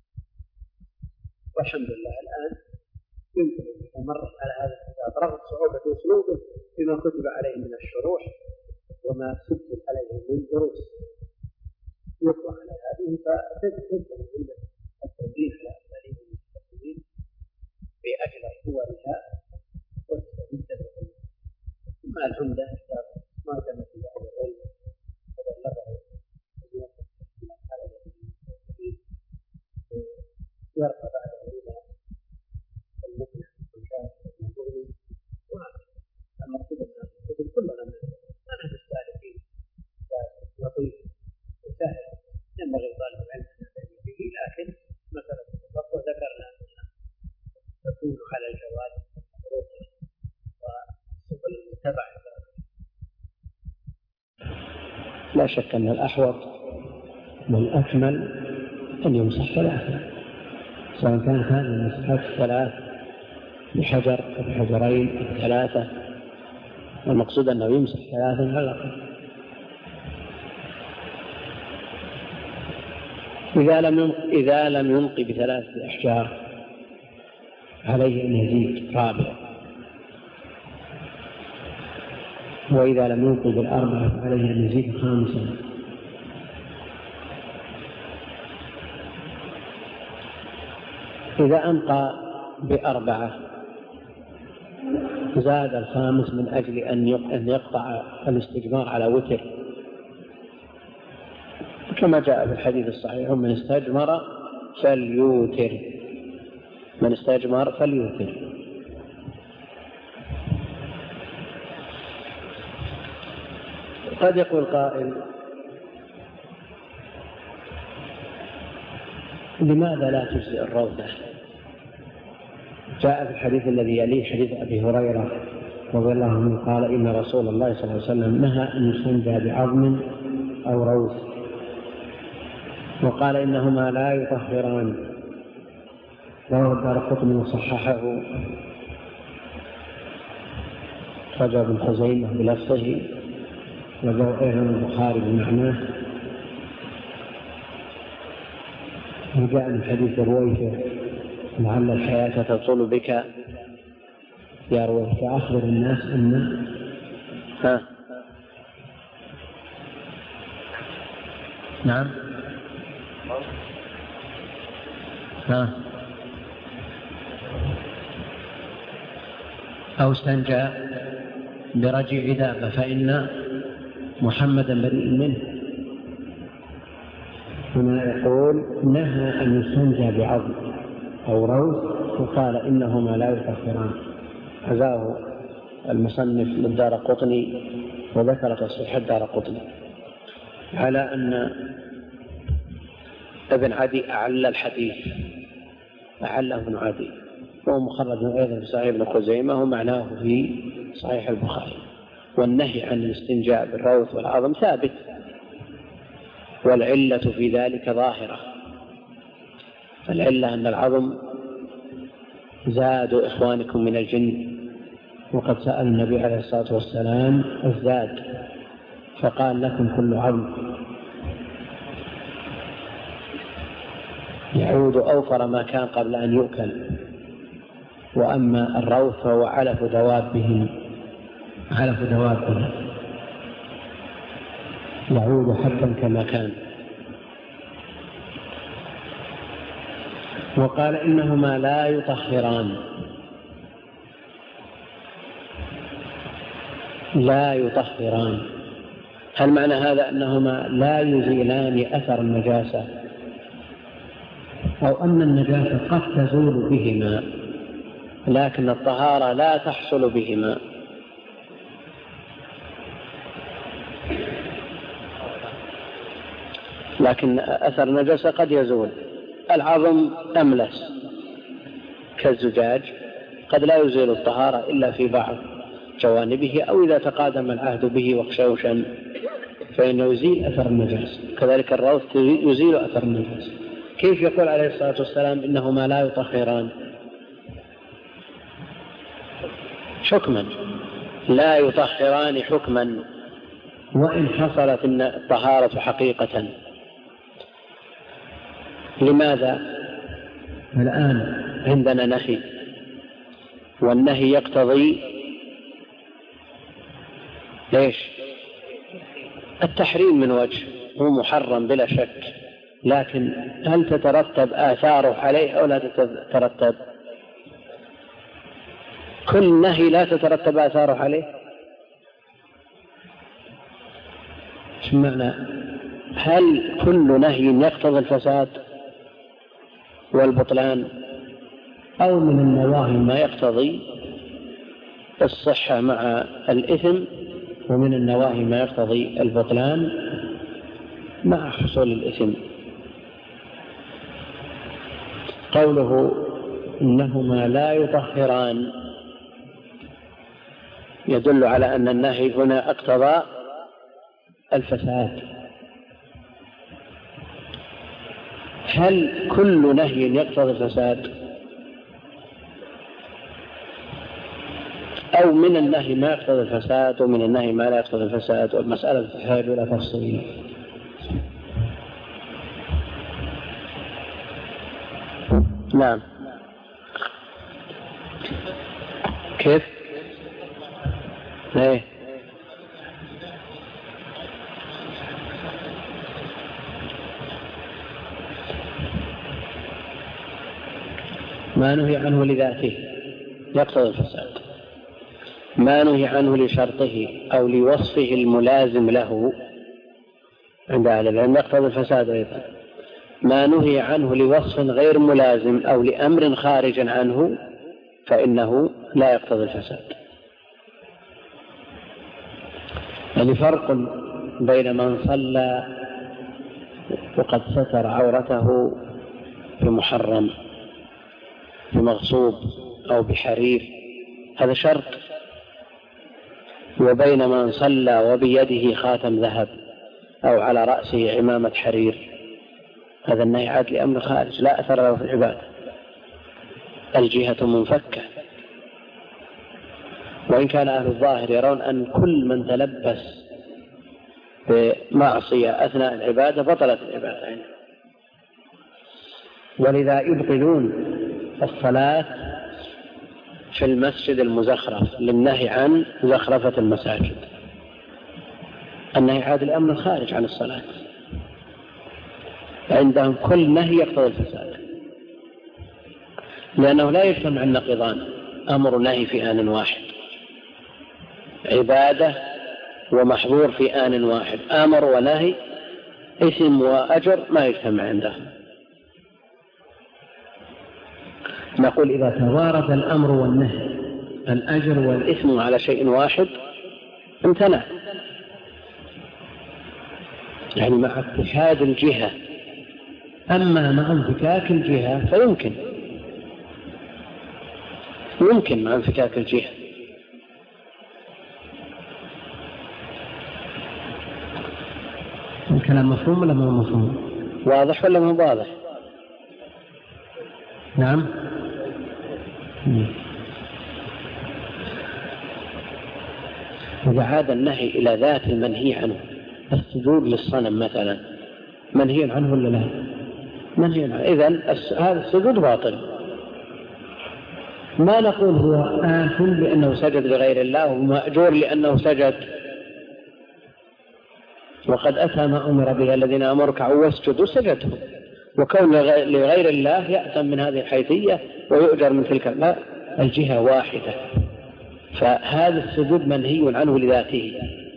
والحمد لله الآن يمكن أن يتمرس على هذا الكتاب رغم صعوبة أسلوبه بما كتب عليه من الشروح وما سجل عليه من دروس يطلع على هذه، فتجد عند التوجيه على أساليب المستقبلين بأجل صورها واستفيد منها. ثم العمدة كتاب ما كان في أهل العلم وبلغه الموقف على المستقبلين يرقى بعده إلى المثل والشاهد والمغني وهكذا. المقصود أن الكتب كلها ما نحن السالكين لطيف وسهل ينبغي طالب العلم أن يهتم به، لكن مسألة التفقه ذكرنا أنها تكون على الجواد والسبل المتبعة. لا شك أن الأحوط والأكمل أن يمسح ثلاثة، سواء كانت هذه المسحات ثلاث بحجر أو بحجرين أو ثلاثة، والمقصود أنه يمسح ثلاثا على الأقل. إذا لم ينق إذا لم ينق بثلاثة أحجار عليه أن يزيد رابع، وإذا لم ينق بالأربعة عليه أن يزيد خامسا. إذا أنقى بأربعة زاد الخامس من أجل أن يقطع الاستجمار على وتر، كما جاء في الحديث الصحيح: من استجمر فليوتر، من استجمر فليوتر. قد يقول قائل: لماذا لا تجزئ الروثة؟ جاء في الحديث الذي يليه حديث أبي هريرة رضي الله عنه قال: إن رسول الله صلى الله عليه وسلم نهى أن يستنجى بعظم أو روث، وقال إنهما لا يطهران. رواه الدارقطني وصححه رجاء بن خزيمة بلفظه، وجاء أيضا البخاري بمعناه. وجاء من حديث رويته: لعل الحياة تطول بك يا رويته فأخبر الناس أن ها نعم ها أو استنجى برجيع دابة فإن محمدا بريء منه. هنا يقول: نهى أن يستنجى بعظم أو روث، وقال إنهما لا يطهران. عزاه المصنف للدارقطني وذكر تصحيح الدارقطني على أن ابن عدي أعل الحديث، أعله ابن عدي، وهو مخرج أيضا في صحيح ابن خزيمة ومعناه في صحيح البخاري. والنهي عن الاستنجاء بالروث والعظم ثابت، والعلة في ذلك ظاهرة. العلة أن العظم زاد إخوانكم من الجن، وقد سأل النبي عليه الصلاة والسلام الزاد فقال: لكم كل عظم يعود أوفر ما كان قبل أن يؤكل. وأما الروث فهو علف دوابهم، علف دوابهم يعود حبا كما كان. وقال إنهما لا يطهران، لا يطهران. هل معنى هذا أنهما لا يزيلان أثر النجاسة، أو أن النجاسة قد تزول بهما لكن الطهارة لا تحصل بهما؟ لكن أثر النجاسة قد يزول. العظم أملس كالزجاج، قد لا يزيل الطهارة إلا في بعض جوانبه، أو إذا تقادم العهد به وخشوشا فإنه يزيل أثر النجاسة. كذلك الروث يزيل أثر النجاسة. كيف يقول عليه الصلاة والسلام إنهما لا يطهران؟ حكما لا يطهران حكما، وإن حصلت الطهارة حقيقة. لماذا؟ الآن عندنا نهي، والنهي يقتضي ليش؟ التحريم من وجه، هو محرم بلا شك، لكن هل تترتب آثاره عليه أو لا تترتب؟ كل نهي لا تترتب آثاره عليه. شو معنى؟ هل كل نهي يقتضي الفساد؟ والبطلان، أو من النواهي ما يقتضي الصحة مع الإثم، ومن النواهي ما يقتضي البطلان مع حصول الإثم. قوله إنهما لا يطهران يدل على أن النهي هنا اقتضى الفساد. هل كل نهي يقتضي الفساد، أو من النهي ما يقتضي الفساد ومن النهي ما لا يقتضي الفساد؟ والمسألة تحتاج إلى تفصيل. نعم. كيف؟ ايه ما نهي عنه لذاته يقتضي الفساد، ما نهي عنه لشرطه أو لوصفه الملازم له عند أهل العلم يقتضي الفساد أيضا. ما نهي عنه لوصف غير ملازم أو لأمر خارج عنه فإنه لا يقتضي الفساد. يعني فرق بين من صلى وقد ستر عورته بمحرم بمغصوب أو بحرير، هذا شرط، وبين من صلى وبيده خاتم ذهب أو على رأسه عمامة حرير، هذا النهي عاد لأمر خارج لا أثر له في العبادة، الجهة منفكة. وإن كان أهل الظاهر يرون أن كل من تلبس بمعصية أثناء العبادة بطلت العبادة، ولذا يبطلون الصلاة في المسجد المزخرف للنهي عن زخرفة المساجد. النهي عاد الأمر خارج عن الصلاة، عندهم كل نهي يقتضي الفساد، لأنه لا يجتمع النقيضان، أمر نهي في آن واحد، عبادة ومحظور في آن واحد، أمر ونهي إثم وأجر ما يجتمع عندهم. نقول إذا توارد الأمر والنهي الأجر والإثم على شيء واحد امتنع، يعني مع اتحاد الجهة. أما مع انفكاك الجهة فيمكن يمكن مع انفكاك الجهة. الكلام مفهوم ولا مو مفهوم؟ واضح ولا مو واضح؟ نعم. إذا عاد النهي إلى ذات المنهي عنه، السجود للصنم مثلا منهي عنه ولا لا؟ منهي عنه. إذن هذا السجود باطل، ما نقول هو آثم لأنه سجد لغير الله ومأجور لأنه سجد، وقد أتى ما أمر به الذين أمروا ركعوا واسجدوا سجدوا، وكون لغير الله يأثم من هذه الحيثية ويؤجر من تلك. لا، الجهة واحدة، فهذا السجود منهي عنه لذاته.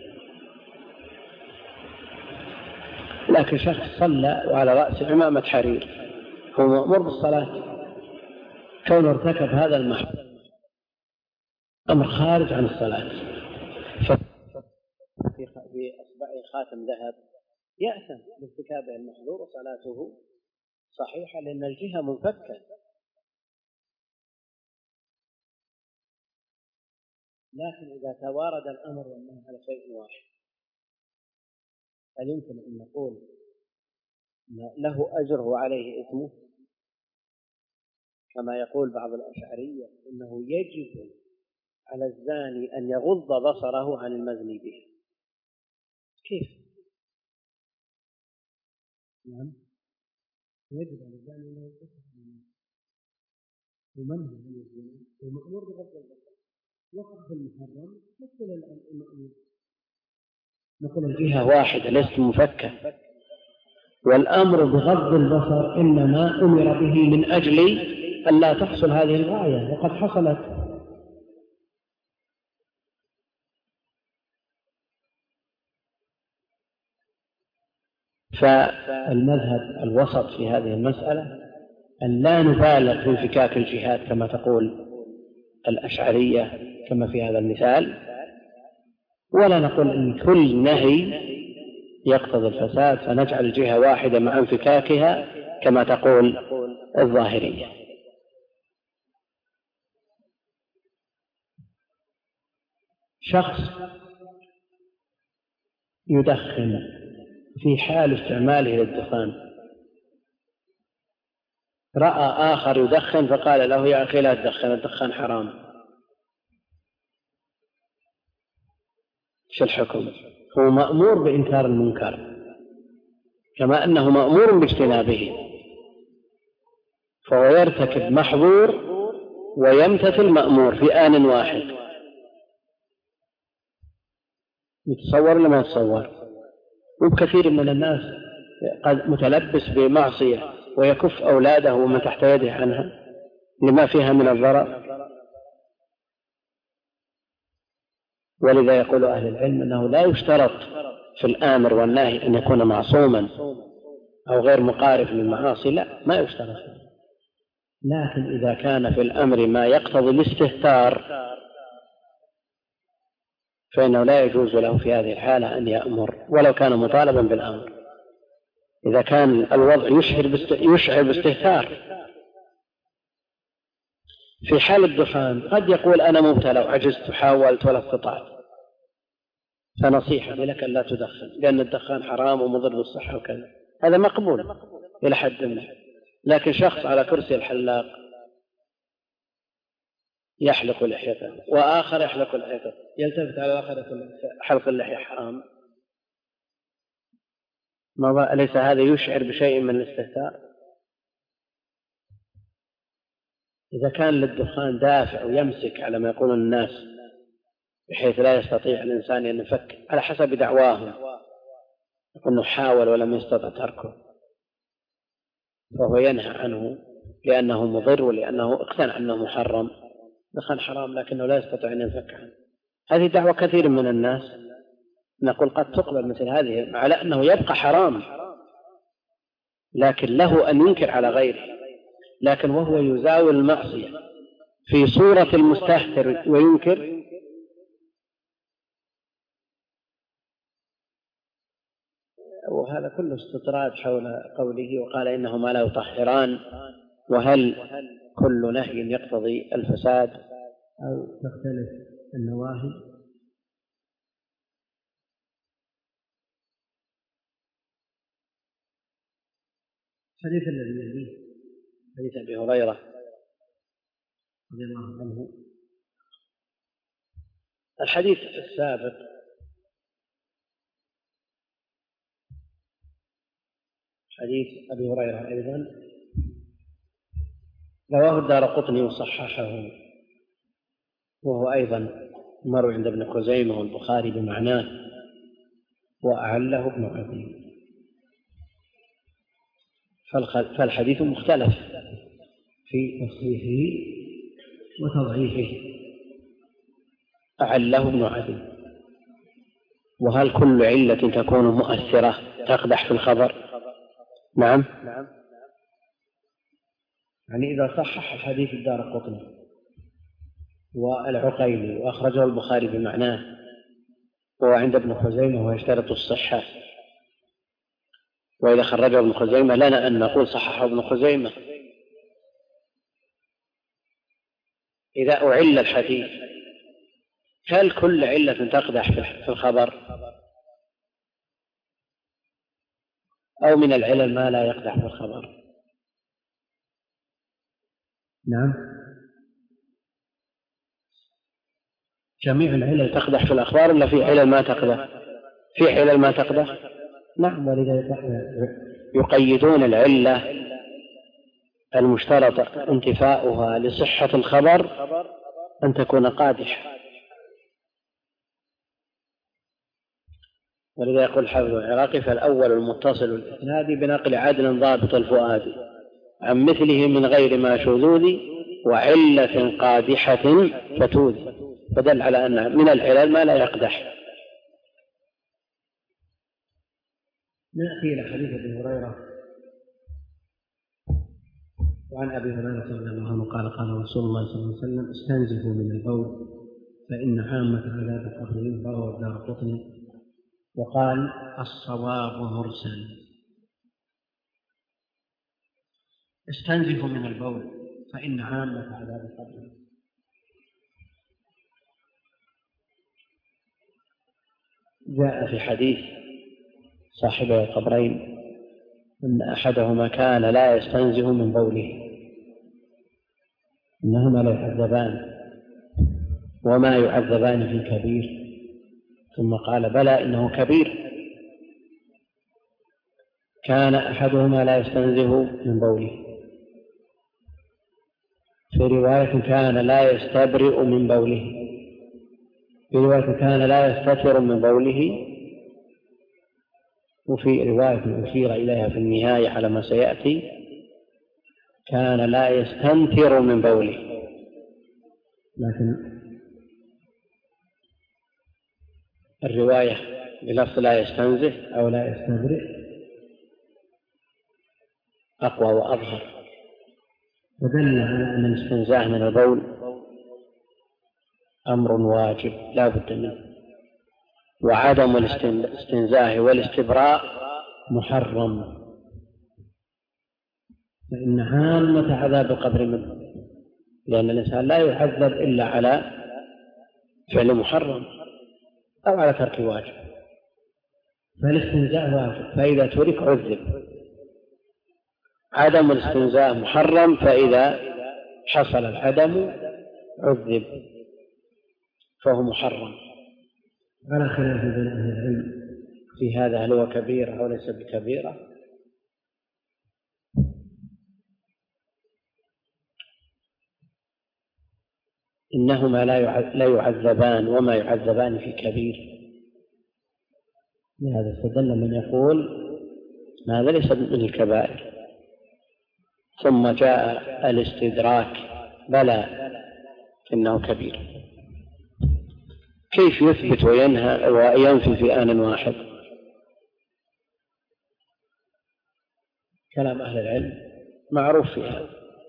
لكن شخص صلى وعلى رأسه عمامة حرير هو مأمور بالصلاة، كونه ارتكب هذا المحظور أمر خارج عن الصلاة، في أصبعه خاتم ذهب يأثم بارتكابه المحظور وصلاته صحيحة لأن الجهة منفكة. لكن إذا توارد الأمر والنهي على شيء واحد هل يمكن أن نقول له أجر وعليه إثمه؟ كما يقول بعض الأشعرية إنه يجب على الزاني أن يغض بصره عن المزني به. كيف؟ نعم، يجب على الزاني أن يغض بصره ومنهي عن الزنا ومأمور بغض البصر، وقف المحرم مثل المأمور. نقول الجهة واحدة ليست مفكة، والأمر بغض البصر إنما أمر به من أجل أن لا تحصل هذه الغاية، وقد حصلت. فالمذهب الوسط في هذه المسألة أن لا نبالغ في انفكاك الجهات كما تقول الأشعرية كما في هذا المثال، ولا نقول أن كل نهي يقتضي الفساد فنجعل جهة واحدة مع انفكاكها كما تقول الظاهرية. شخص يدخن في حال استعماله للدخان، رأى آخر يدخن فقال له يا أخي لا تدخن، الدخان حرام، شو الحكم؟ هو مأمور بإنكار المنكر كما أنه مأمور باجتنابه، فهو يرتكب محظور ويمتثل مأمور في آن واحد. يتصور لما يتصور، وبكثير من الناس قد متلبس بمعصية ويكف أولاده ومن تحت يده عنها لما فيها من الضرر. ولذا يقول أهل العلم أنه لا يشترط في الآمر والناهي أن يكون معصوما أو غير مقارف للمعاصي، لا، ما يشترط، لكن إذا كان في الأمر ما يقتضي الاستهتار فإنه لا يجوز له في هذه الحالة أن يأمر ولو كان مطالبا بالأمر، إذا كان الوضع يشعر باستهتار. في حال الدخان قد يقول أنا مبتلى وعجزت وحاولت ولا استطعت، فنصيحة لك أن لا تدخن لأن الدخان حرام ومضر بالصحة وكذا، هذا مقبول إلى حد منه. لكن شخص على كرسي الحلاق يحلق لحيته وآخر يحلق لحيته، يلتفت على الآخر يقول حلق اللحية حرام، ما أليس هذا يشعر بشيء من الاستهتار؟ إذا كان للدخان دافع ويمسك على ما يقول الناس بحيث لا يستطيع الإنسان أن يفك على حسب دعواهم، أنه حاول ولم يستطع تركه، فهو ينهى عنه لأنه مضر ولأنه اقتنع أنه محرم، دخان حرام لكنه لا يستطيع أن يفك عنه. هذه دعوة كثير من الناس، نقول قد تقبل مثل هذه على أنه يبقى حرام لكن له أن ينكر على غيره، لكن وهو يزاول المعصية في صورة المستهتر وينكر، وهذا كله استطراد حول قوله وقال إنهما لا يطهران، وهل كل نهي يقتضي الفساد أو تختلف النواهي؟ الحديث الذي يليه حديث أبي هريرة رضي الله عنه، الحديث السابق حديث أبي هريرة أيضا رواه الدارقطني وصححه، وهو أيضا مروي عند ابن خزيمة والبخاري بمعناه وأعله ابن عدي، فالحديث مختلف في تصحيحه وتضعيفه، أعله ابن عدي. وهل كل علة تكون مؤثرة تقدح في الخبر؟ نعم، يعني إذا صحح الحديث الدارقطني والعقيلي وأخرجه البخاري بمعناه وعند ابن خزيمة ويشترط الصحة، وإذا خرجه ابن خزيمة لنا أن نقول صححه ابن خزيمة. إذا أعل الحديث هل كل علة تقدح في الخبر أو من العلل ما لا يقدح في الخبر؟ نعم، جميع العلل تقدح في الأخبار ولا في علل ما تقدح؟ في علل ما تقدح، نعم، ولذا يقيدون العلة المشترطة انتفاؤها لصحة الخبر أن تكون قادحة. ولذا يقول حافظ العراقي فالأول المتصل الإسناد بنقل عدل ضابط الفؤاد عن مثله من غير ما شذوذ وعلة قادحة فتوذ، فدل على أن من العلل ما لا يقدح. نأتي إلى حديث ابن هريرة وعن أبي هريرة رضي الله عنه قال قال رسول الله صلى الله عليه وسلم استنزفوا من البول فإن عامة عذاب القبر منه، رواه الدارقطني. وقال الصواب مرسل. استنزفوا من البول فإن عامة عذاب القبر. جاء في حديث صاحبي القبرين أن أحدهما كان لا يستنزه من بوله، إنهما لا يعذبان وما يعذبان في كبير، ثم قال بلى إنه كبير. كان أحدهما لا يستنزه من بوله، في رواية كان لا يستبرئ من بوله، في رواية كان لا يستتر من بوله، وفي رواية أشير إليها في النهاية على ما سيأتي كان لا يستنتر من بوله. لكن الرواية بلفظ لا يستنزه أو لا يستبرئ أقوى وأظهر، ودل على أن الاستنزاه من البول أمر واجب لا بد منه، وعدم الاستنزاه والاستبراء محرم، فإن عامة عذاب القبر منه، لأن الإنسان لا يعذب إلا على فعل محرم أو على ترك واجب، فالاستنزاه واجب فإذا ترك عذب، عدم الاستنزاه محرم فإذا حصل العدم عذب فهو محرم، على خلاف بين أهل العلم في هذا هل هو كبيرة أو ليس بكبيرة. إنهما لا يعذبان وما يعذبان في كبير، لهذا استدل من يقول هذا ليس من الكبائر. ثم جاء الاستدراك بلى إنه كبير. كيف يثبت وينهى وينفي في آن واحد؟ كلام أهل العلم معروف في هذا،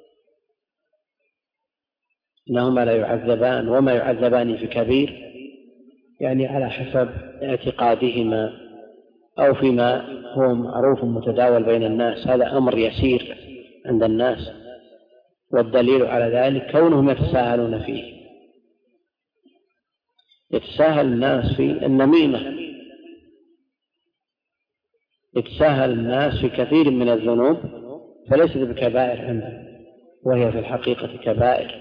إنهما لا يعذبان وما يعذبان في كبير، يعني على حسب اعتقادهما أو فيما هو معروف متداول بين الناس، هذا أمر يسير عند الناس، والدليل على ذلك كونهم يتساهلون فيه. يتساهل الناس في النميمة، يتساهل الناس في كثير من الذنوب فليست بكبائر عندهم، وهي في الحقيقة كبائر.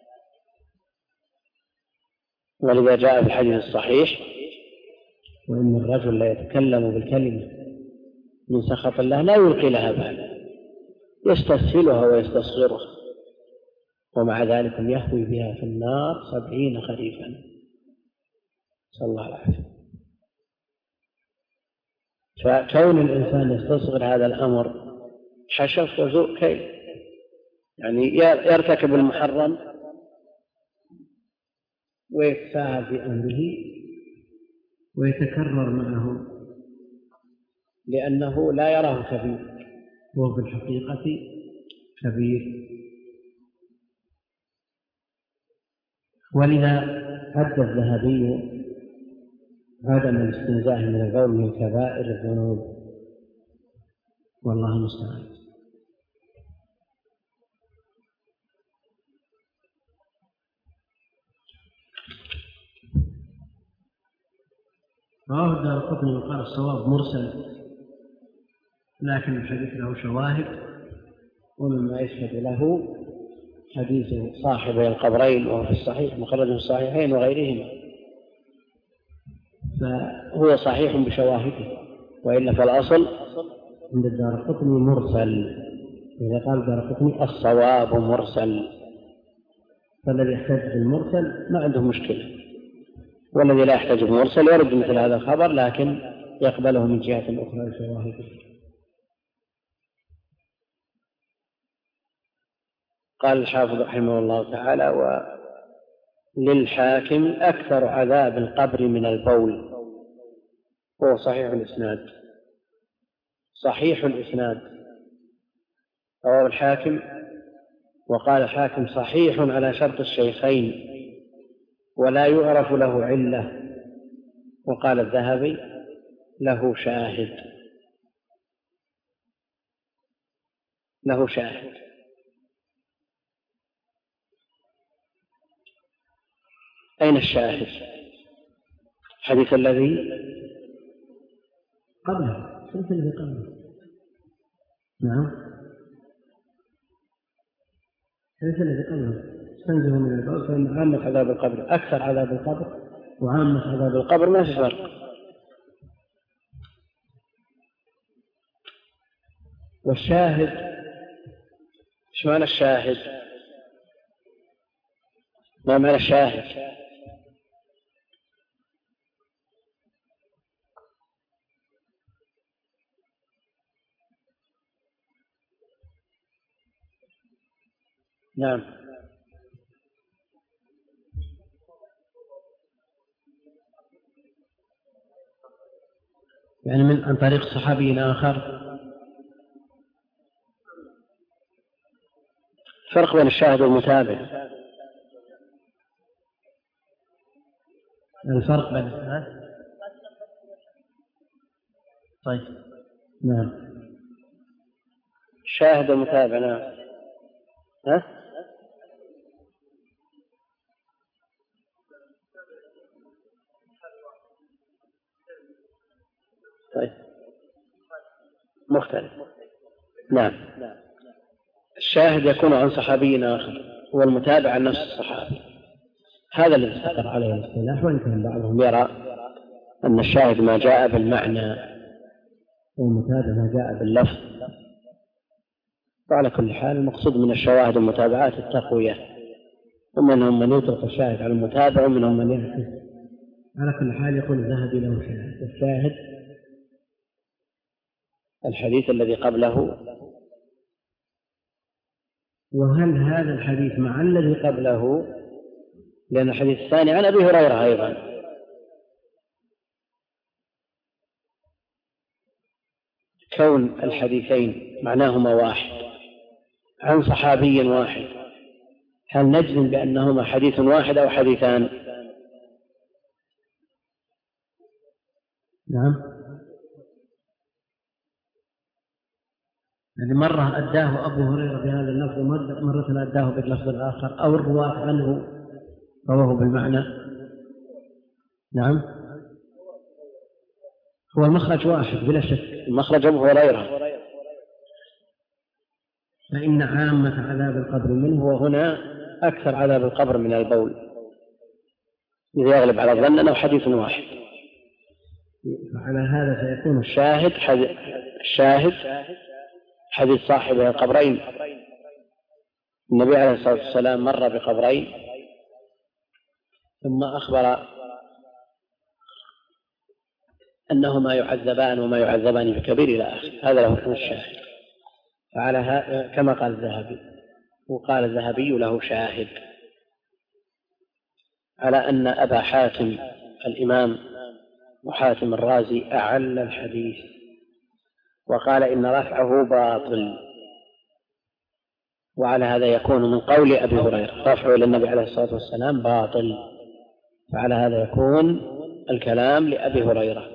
ولذا جاء في الحديث الصحيح وإن الرجل لا يتكلم بالكلمة من سخط الله لا يلقي لها بالا، يستسهلها ويستصغرها، ومع ذلك يهوي بها في النار سبعين خريفا، صلى الله العافية. فكون الإنسان يستصغر هذا الأمر حشف وذوق كيل، يعني يرتكب المحرم ويتساهل في أمره ويتكرر معه لأنه لا يراه كبير وهو في الحقيقة كبير. ولذا عد الذهبي عدم الاستنزاه من البول من كبائر الذنوب، والله المستعان. رواه الدارقطني وقال الصواب مرسل، لكن الحديث له شواهد، ومما يشهد له حديث صاحبي القبرين وهو في الصحيح مخرج في الصحيحين وغيرهما، فهو صحيح بشواهده، وإلا فالأصل عند الدارقطني مرسل. إذا قال الدارقطني الصواب مرسل، فالذي يحتج بالمرسل ما عنده مشكلة، والذي لا يحتج بالمرسل يرد مثل هذا الخبر لكن يقبله من جهة أخرى بشواهده. قال الحافظ رحمه الله تعالى: وللحاكم أكثر عذاب القبر من البول، هو صحيح الإسناد، صحيح الإسناد، رواه الحاكم وقال الحاكم صحيح على شرط الشيخين ولا يعرف له علة، وقال الذهبي له شاهد له شاهد. أين الشاهد؟ الحديث الذي قبله، الحديث الذي قبله. نعم، الحديث الذي قبله استنزه من البول، فإن عامة عذاب القبر أكثر عذاب القبر وعامة عذاب القبر ما في فرق. والشاهد ايش معنى الشاهد؟ ما معنى الشاهد؟ نعم، يعني من عن طريق صحابي آخر. فرق بين الشاهد والمتابع. الفرق بين طيب نعم، الشاهد والمتابع. نعم. ها؟ طيب مختلف. نعم، الشاهد يكون عن صحابي آخر والمتابع عن نفس الصحابي. هذا الذي استقر عليه الاصطلاح، وإن كان بعضهم يرى أن الشاهد ما جاء بالمعنى والمتابع ما جاء باللفظ. وعلى كل حال المقصود من الشواهد والمتابعات التقوية، ومنهم من يطلق الشاهد على المتابع ومنهم من يعكس. على كل حال يقول الذهبي له شاهد. الشاهد الحديث الذي قبله. وهل هذا الحديث مع الذي قبله؟ لأن الحديث الثاني عن أبي هريرة أيضا. كون الحديثين معناهما واحد عن صحابي واحد، هل نجزم بأنهما حديث واحد أو حديثان؟ نعم، يعني مرة أداه أبو هريرة بهذا اللفظ ومرة أداه باللفظ الآخر، أو الرواة عنه رواه بالمعنى. نعم، هو المخرج واحد بلا شك، المخرج أبو هريرة، فإن عامة عذاب القبر منه، وهنا أكثر عذاب القبر من البول، إذا يغلب على الظن أنه حديث واحد. فعلى هذا سيكون الشاهد حديث الشاهد حديث صاحب القبرين. النبي عليه الصلاة والسلام مر بقبرين ثم أخبر أنهما يعذبان وما يعذبان بكبير إلى آخره. هذا له حكم الشاهد. فعلى كما قال الذهبي، وقال الذهبي له شاهد على أن أبا حاتم الإمام وحاتم الرازي أعل الحديث وقال إن رفعه باطل، وعلى هذا يكون من قول أبي هريرة رفعه إلى النبي عليه الصلاة والسلام باطل، فعلى هذا يكون الكلام لأبي هريرة.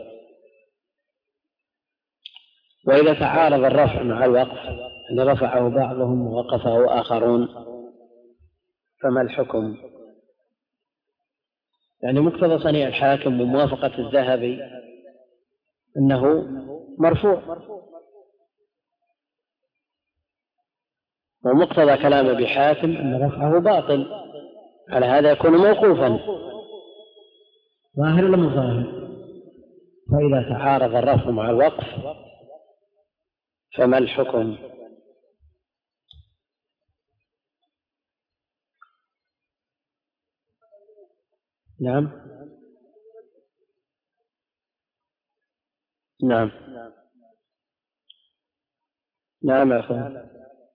وإذا تعارض الرفع مع الوقف أن رفعه بعضهم ووقفه آخرون فما الحكم؟ يعني مقتضى صنيع الحاكم وموافقة الذهبي أنه مرفوع، ومقتضى كلام أبي حاتم أن رفعه باطل، على هذا يكون موقوفا. ظاهر ولا مظاهر؟ فإذا تعارض الرفع مع الوقف فما الحكم؟ نعم نعم نعم يا أخوان،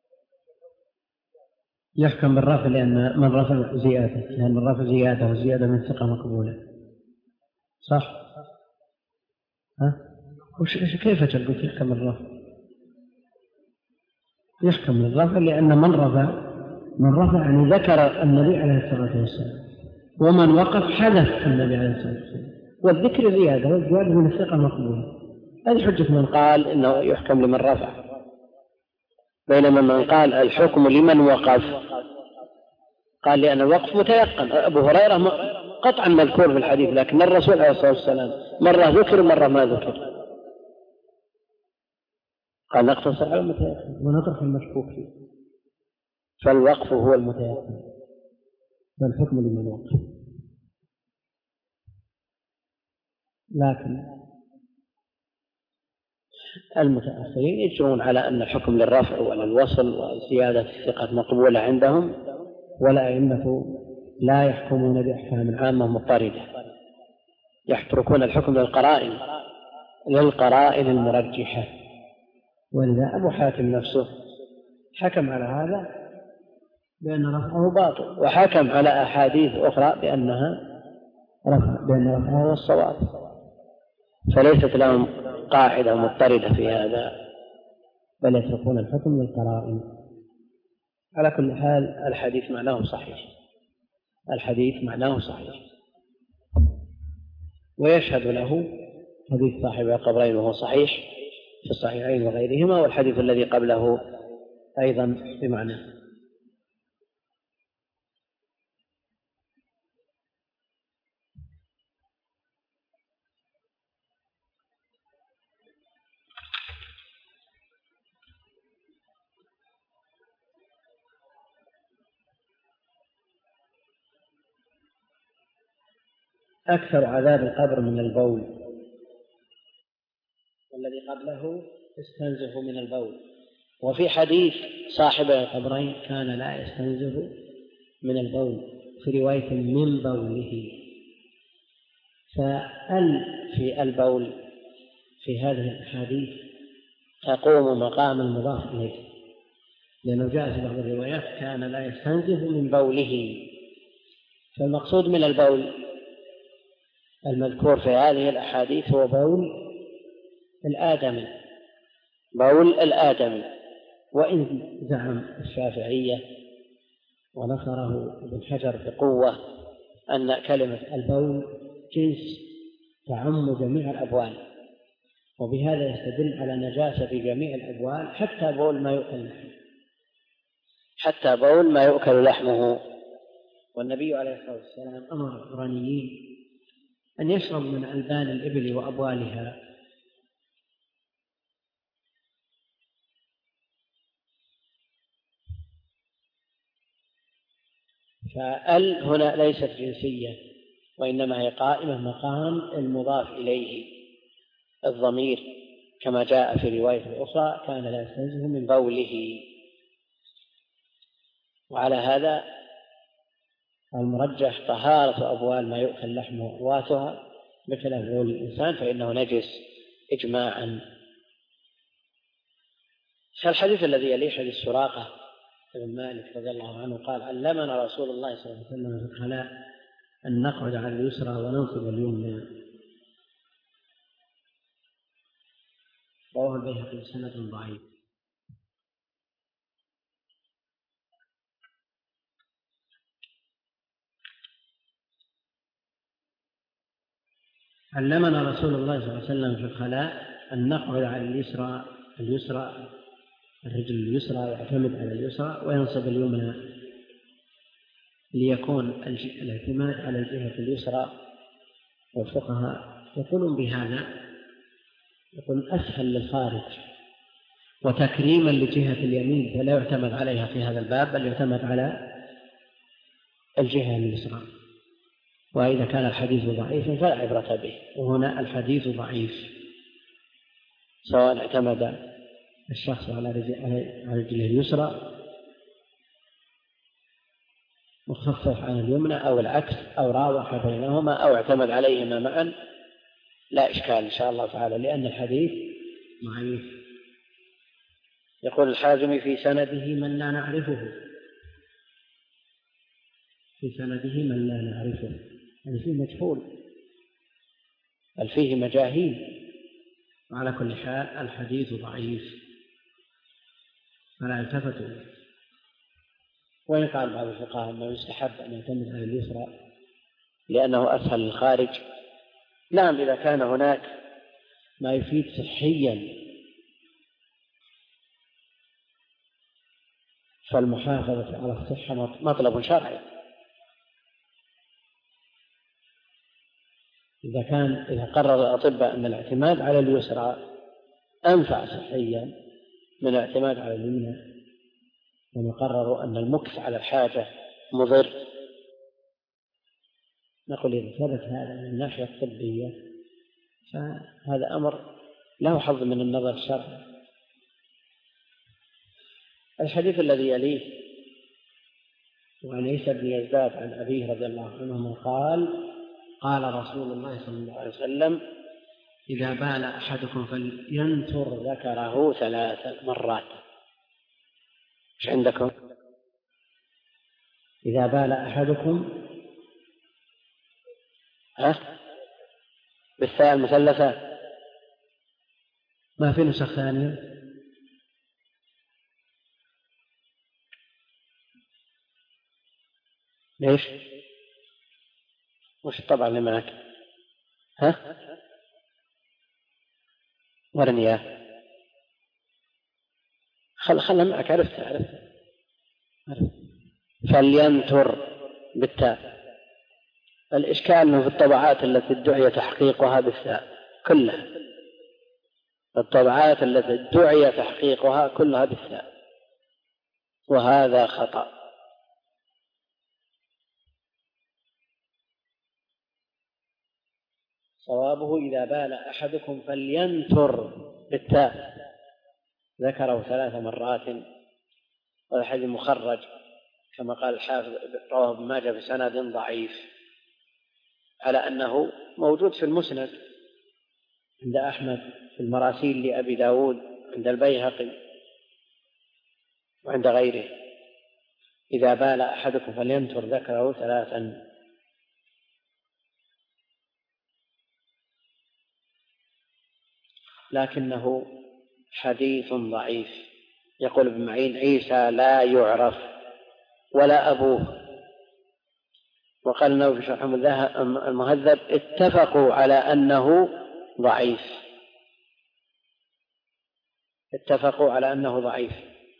يحكم بالرفع لأن من رفع زيادة، لأن الرفع زيادة وزيادة من ثقة مقبولة، صح؟ ها؟ وش كيف تقول يحكم بالرفع؟ يحكم بالرفع لأن من رفع من رفع يعني ذكر النبي عليه الصلاة والسلام، ومن وقف حذف النبي عليه الصلاة والسلام، والذكر زيادة، والزيادة من الثقة مقبولة. هذه حجة من قال إنه يحكم لمن رفع، بينما من قال الحكم لمن وقف قال لأن الوقف متيقن. أبو هريرة قطعا مذكور في الحديث، لكن الرسول عليه الصلاة والسلام مرة ذكر مرة ما ذكر، قال نقتصر على المتيقن ونطرح المشكوك فيه، فالوقف هو المتيقن والحكم لمن وقف. لكن المتأخرين يجرون على أن الحكم للرفع وللوصل وزيادة الثقة مقبولة عندهم، والأئمة لا يحكمون بأحكام عامة مضطردة، يتركون الحكم للقرائن للقرائن المرجحة. ولذا أبو حاتم نفسه حكم على هذا بأن رفعه باطل، وحكم على أحاديث أخرى بأنها رفع بأن رفعه هو الصواب، فليست لهم قاعدة مضطردة في هذا، بل يتركون الحكم للقرائن. على كل حال الحديث معناه صحيح، الحديث معناه صحيح، ويشهد له حديث صاحب القبرين وهو صحيح في الصحيحين وغيرهما، والحديث الذي قبله أيضا بمعناه. أكثر عذاب القبر من البول، والذي قبله استنزف من البول. وفي حديث صاحب القبرين كان لا يستنزف من البول، في رواية من بوله، فأل في البول في هذه الحديث تقوم مقام المضاف إليه، لأنه جاء في بعض الروايات كان لا يستنزف من بوله، فالمقصود من البول المذكور في هذه الأحاديث هو بول الآدمي، بول الآدمي. وإن زعم الشافعية ونصره ابن حجر بقوة أن كلمة البول جنس تعم جميع الأبوال، وبهذا يستدل على نجاسة في جميع الأبوال حتى بول ما يؤكل لحمه، حتى بول ما يؤكل لحمه. والنبي عليه الصلاة والسلام أمر القرانيين أن يشرب من ألبان الإبل وأبوالها. فال هنا ليست جنسية، وإنما هي قائمة مقام المضاف إليه الضمير، كما جاء في رواية أخرى كان لا يستنزه من بوله. وعلى هذا المرجح طهارة أبوال ما يؤكل لحمه وأقواتها بخلاف بول الإنسان فإنه نجس إجماعا. الحديث الذي يليه حديث سراقة بن مالك رضي الله عنه قال علمنا رسول الله صلى الله عليه وسلم في الخلاء أن نقعد على اليسرى وننصب اليمنى، رواه البيهقي بسند ضعيف. علمنا رسول الله صلى الله عليه وسلم في الخلاء أن نقعد على اليسرى اليسرى الرجل اليسرى يعتمد على اليسرى وينصب اليمنى، ليكون الاعتماد على الجهة اليسرى. والفقهاء يقولون بهذا يقول أسهل للخارج وتكريما لجهة اليمين، فلا يعتمد عليها في هذا الباب بل يعتمد على الجهة اليسرى. وإذا كان الحديث ضعيفا فلا عبرة به، وهنا الحديث ضعيف سواء اعتمد الشخص على رجله اليسرى مخفف عن اليمنى أو العكس أو راوح بينهما أو اعتمد عليهما معا، لا إشكال إن شاء الله تعالى، لأن الحديث ضعيف. يقول الحازمي في سنده من لا نعرفه، في سنده من لا نعرفه يعني فيه مجهول بل فيه مجاهيل. وعلى كل حال الحديث ضعيف فلا يلتفت إليه. وإن قال بعض الفقهاء أنه يستحب أن يعتمد على اليسرى لأنه أسهل للخارج. نعم، إذا كان هناك ما يفيد صحيا فالمحافظة على الصحة مطلب شرعي. إذا كان إذا قرر الأطباء أن الاعتماد على اليسرى أنفع صحيا من الاعتماد على اليمنى، وقرروا أن المكس على الحاجة مضر، نقول إذا ثبت هذا من الناحية الطبية فهذا أمر له حظ من النظر الشرعي. الحديث الذي يليه وعن عيسى بن يزداد عن أبيه رضي الله عنه قال: قال رسول الله صلى الله عليه وسلم: إذا بال أحدكم فلينثر ذكره ثلاث مرات. إيش عندكم؟ إذا بال أحدكم ها بالثاء المثلثة، ما في نسخ ثانية؟ ليش؟ وش الطبع اللي معك؟ ها؟ ورني إياه. خل خل معك. عرفت عرفت عرفت فلينثر بالتاء. الإشكال أنه في الطبعات التي ادعي تحقيقها بالثاء كلها، الطبعات التي ادعي تحقيقها كلها بالثاء، وهذا خطأ. صوابه: إذا بال أحدكم فلينثر بالتاء ذكره ثلاث مرات. وهذا حديث مخرج كما قال الحافظ، رواه ابن ماجه بسند ضعيف، على أنه موجود في المسند عند أحمد، في المراسيل لأبي داود، عند البيهقي وعند غيره. إذا بال أحدكم فلينثر ذكره ثلاثا. لكنه حديث ضعيف. يقول ابن معين: عيسى لا يعرف ولا أبوه. وقال النووي في شرح المهذب: اتفقوا على أنه ضعيف، اتفقوا على أنه ضعيف.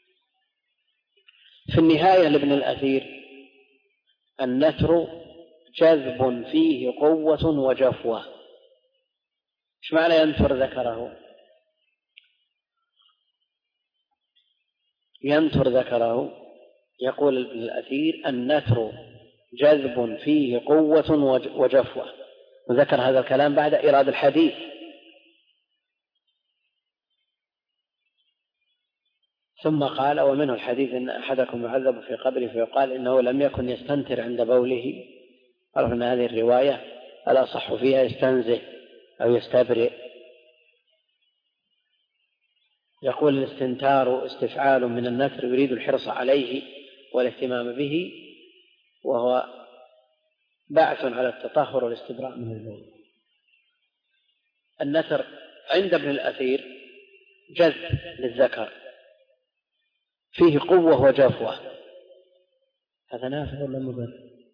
في النهاية لابن الأثير: النثر جذب فيه قوة وجفوة. ايش معنى ينثر ذكره؟ ينثر ذكره يقول ابن الأثير: النثر جذب فيه قوة وجفوة. وذكر هذا الكلام بعد إيراد الحديث. ثم قال: ومنه الحديث إن أحدكم يعذب في قبره فيقال إنه لم يكن يستنتر عند بوله. عرفنا هذه الرواية الأصح فيها يستنزه أو يستبرئ. يقول: الاستنتار استفعال من النثر يريد الحرص عليه والاهتمام به، وهو باعث على التطهر والاستبراء من البول. النثر عند ابن الأثير جذب للذكر فيه قوة وجفوة. هذا نافع ولا مضر؟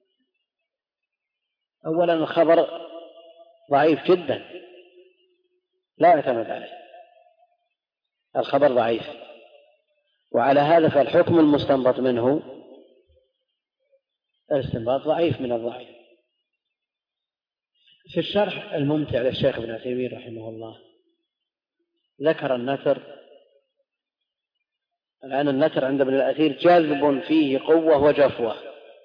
أولا الخبر ضعيف جدا لا يعتمد عليه، الخبر ضعيف، وعلى هذا فالحكم المستنبط منه الاستنباط ضعيف من الضعيف. في الشرح الممتع للشيخ ابن عثيمين رحمه الله ذكر النثر، الآن النثر عند ابن الأثير جاذب فيه قوة وجفوة.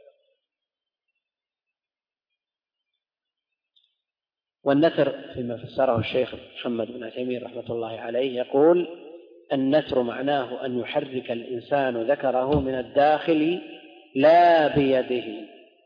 والنثر فيما فسره الشيخ محمد بن عثيمين رحمة الله عليه يقول: النثر معناه أن يحرك الإنسان ذكره من الداخل لا بيده.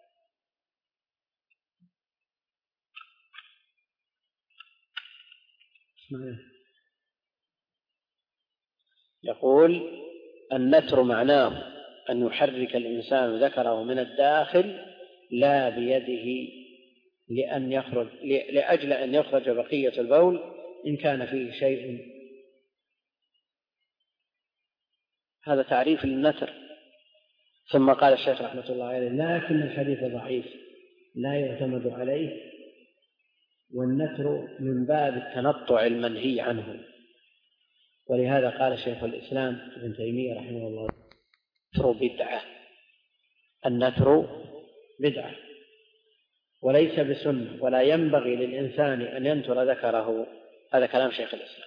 يقول: النثر معناه أن يحرك الإنسان ذكره من الداخل لا بيده لأن يخرج لأجل أن يخرج بقية البول إن كان فيه شيء. هذا تعريف للنثر. ثم قال الشيخ رحمة الله عليه: لكن الحديث ضعيف لا يعتمد عليه، والنثر من باب التنطع المنهي عنه. ولهذا قال شيخ الإسلام ابن تيمية رحمه الله: النثر بدعة، النثر بدعة وليس بسنة، ولا ينبغي للإنسان أن ينثر ذكره. هذا كلام شيخ الإسلام.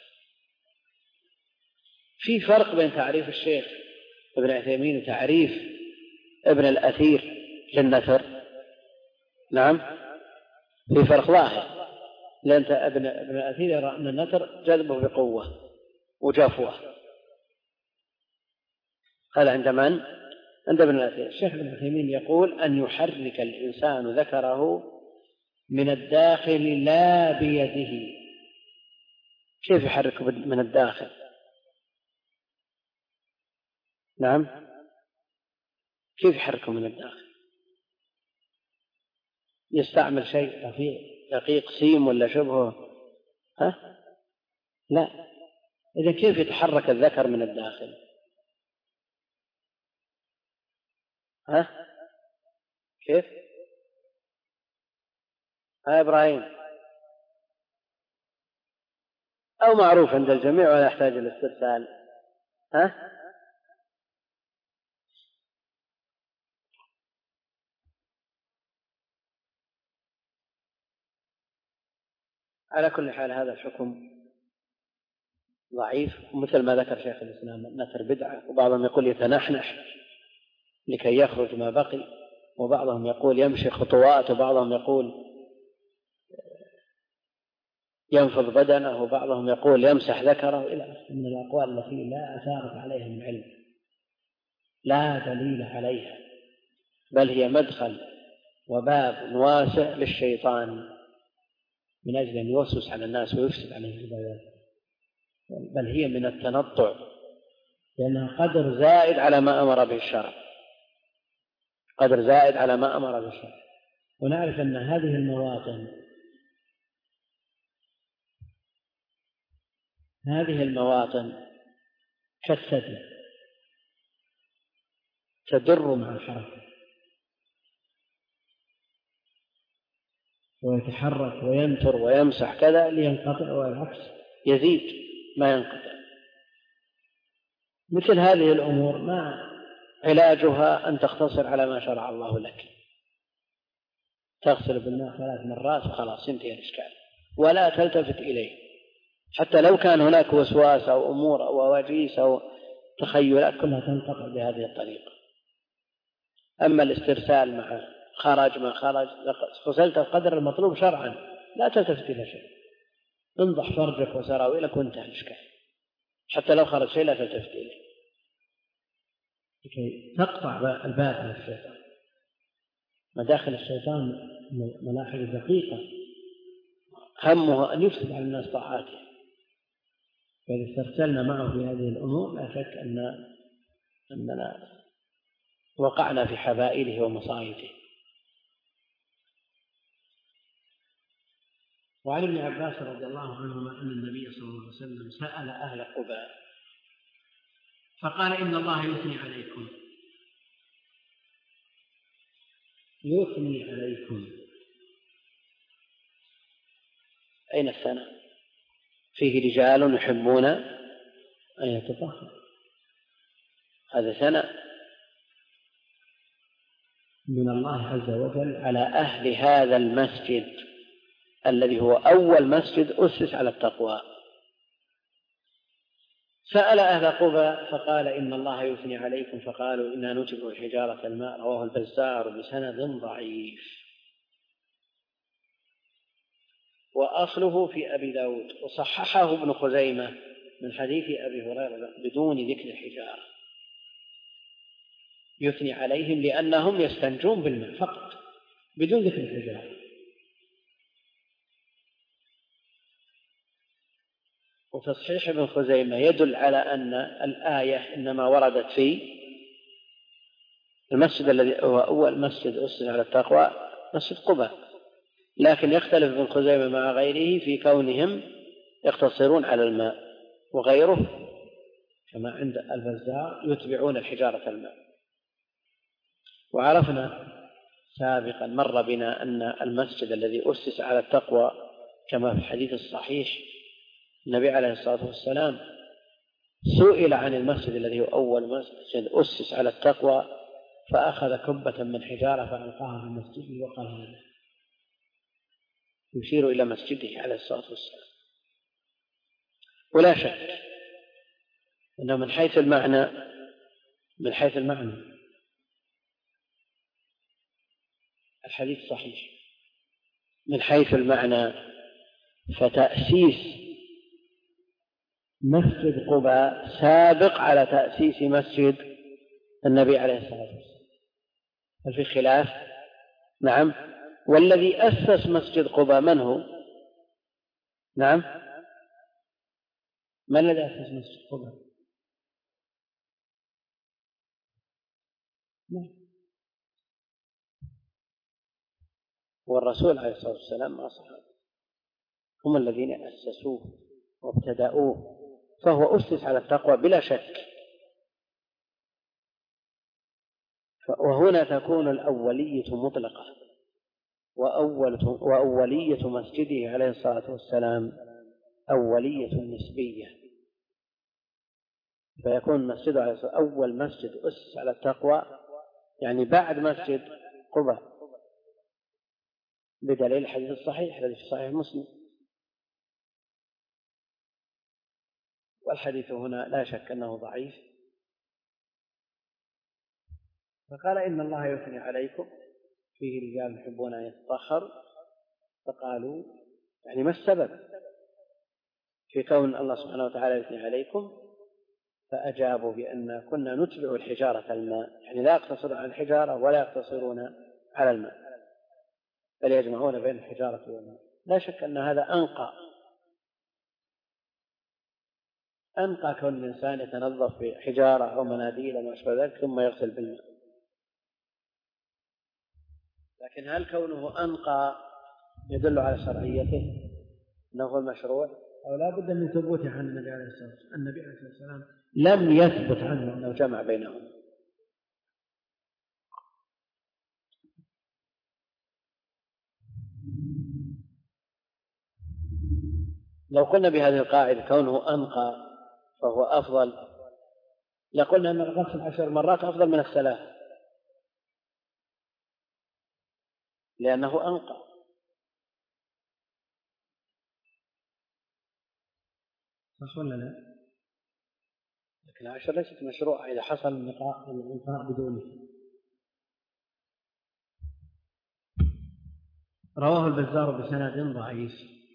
في فرق بين تعريف الشيخ ابن عثيمين وتعريف ابن الأثير للنثر. نعم، في فرق ظاهر، لأن ابن الأثير يرى أن النثر جذبه بقوة وجفوة. هذا عند من؟ عند ابن الأثير. الشيخ ابن عثيمين يقول أن يحرك الإنسان ذكره من الداخل لا بيده. كيف يحرك من الداخل؟ نعم، كيف يحركه من الداخل؟ يستعمل شيء دقيق سيم ولا شبهه؟ ها؟ لا. إذا كيف يتحرك الذكر من الداخل؟ ها؟ كيف؟ ها إبراهيم؟ أو معروف عند الجميع ولا يحتاج إلى استرسال؟ ها؟ على كل حال هذا الحكم ضعيف، مثل ما ذكر شيخ الإسلام: النثر بدعة، وبعضهم يقول يتنحنح لكي يخرج ما بقي، وبعضهم يقول يمشي خطوات، وبعضهم يقول ينفض بدنه، وبعضهم يقول يمسح ذكره، إلى آخره من الأقوال التي لا أثارت عليها من علم، لا دليل عليها، بل هي مدخل وباب واسع للشيطان من أجل أن يوسوس على الناس ويفسد عليهم العبادات، بل هي من التنطع، لأنها قدر زائد على ما أمر به الشرع، قدر زائد على ما أمر به الشرع. ونعرف أن هذه المواطن هذه المواطن كالثدي تدر مع الحركة ويتحرك وينثر ويمسح كذا لينقطع، والعكس يزيد ما ينقطع. مثل هذه الأمور ما علاجها أن تقتصر على ما شرع الله لك، تغسل بالماء ثلاث مرات وخلاص انتهى الإشكال، ولا تلتفت إليه، حتى لو كان هناك وسواس أو أمور أو أواجيس أو تخيلات كلها تنقطع بهذه الطريقة. أما الاسترسال مع خرج ما خرج، غسلت القدر المطلوب شرعا، لا تلتفت إلى شيء، انضح فرجك وسراويلك وانتهى الإشكال، حتى لو خرج شيء لا تلتفت إليه، لكي تقطع الباب من الشيطان. مداخل الشيطان ملاحظ دقيقة، همه أن يفسد على الناس طاعاته، فإذا استرسلنا معه في هذه الأمور لا شك أن أننا وقعنا في حبائله ومصائده. وعن ابن عباس رضي الله عنهما أن النبي صلى الله عليه وسلم سأل أهل قباء فقال: إن الله يثني عليكم يثني عليكم. أين الثناء؟ فيه رجال يحبون أن يتطهروا، هذا ثناء من الله عز وجل على أهل هذا المسجد الذي هو أول مسجد أسس على التقوى. سأل أهل قباء فقال: إن الله يثني عليكم، فقالوا: إنا نتبع حجارة الماء. رواه البزار بسند ضعيف، وأصله في أبي داود، وصححه ابن خزيمة من حديث أبي هريرة بدون ذكر الحجارة. يثني عليهم لأنهم يستنجون بالماء فقط بدون ذكر الحجارة. وتصحيح ابن خزيمة يدل على أن الآية إنما وردت في المسجد الذي هو أول مسجد أسس على التقوى، مسجد قباء، لكن يختلف ابن خزيمة مع غيره في كونهم يقتصرون على الماء، وغيره كما عند البزار يتبعون الحجارة الماء. وعرفنا سابقا مر بنا أن المسجد الذي أسس على التقوى كما في الحديث الصحيح النبي عليه الصلاة والسلام سئل عن المسجد الذي هو أول مسجد أسس على التقوى فأخذ كبة من حجارة فألقاها في المسجد وقال هذا يشير إلى مسجده عليه الصلاة والسلام. ولا شك أنه من حيث المعنى من حيث المعنى الحديث صحيح. من حيث المعنى فتأسيس مسجد قباء سابق على تأسيس مسجد النبي عليه الصلاة والسلام. هل في خلاف؟ نعم. والذي أسس مسجد قباء من هو؟ نعم. من الذي أسس مسجد قباء؟ نعم. والرسول عليه الصلاة والسلام مع صحابه هم الذين أسسوه وابتدأوه، فهو أسس على التقوى بلا شك. وهنا تكون الأولية مطلقة، وأول وأولية مسجده عليه الصلاة والسلام أولية نسبية، فيكون مسجده عليه الصلاة أول مسجد أسس على التقوى يعني بعد مسجد قباء، بدليل الحديث الصحيح الذي في صحيح مسلم. والحديث هنا لا شك أنه ضعيف. فقال إن الله يثني عليكم فيه رجال يحبون أن يتطهروا، فقالوا يعني ما السبب في كون الله سبحانه وتعالى يثني عليكم؟ فأجابوا بأن كنا نتبع الحجارة الماء، يعني لا يقتصرون على الحجارة ولا يقتصرون على الماء بل يجمعون بين الحجارة والماء. لا شك أن هذا أنقى أنقى كون الإنسان يتنظف بحجارة أو مناديل وما أشبه ذلك ثم يغسل بالماء. لكن هل كونه أنقى يدل على شرعيته أنه هو المشروع؟ أو لا بد من ثبوته عن النبي عليه الصلاة والسلام. النبي عليه الصلاة والسلام لم يثبت عنه أنه جمع بينهم. لو قلنا بهذه القاعدة كونه أنقى فهو أفضل لقلنا أن الغسل عشر مرات أفضل من الثلاث لأنه أنقى. صح ولا لا؟ لكن عشر ليست مشروعة إذا حصل الانقاء بدونه. رواه البزار بسند ضعيف.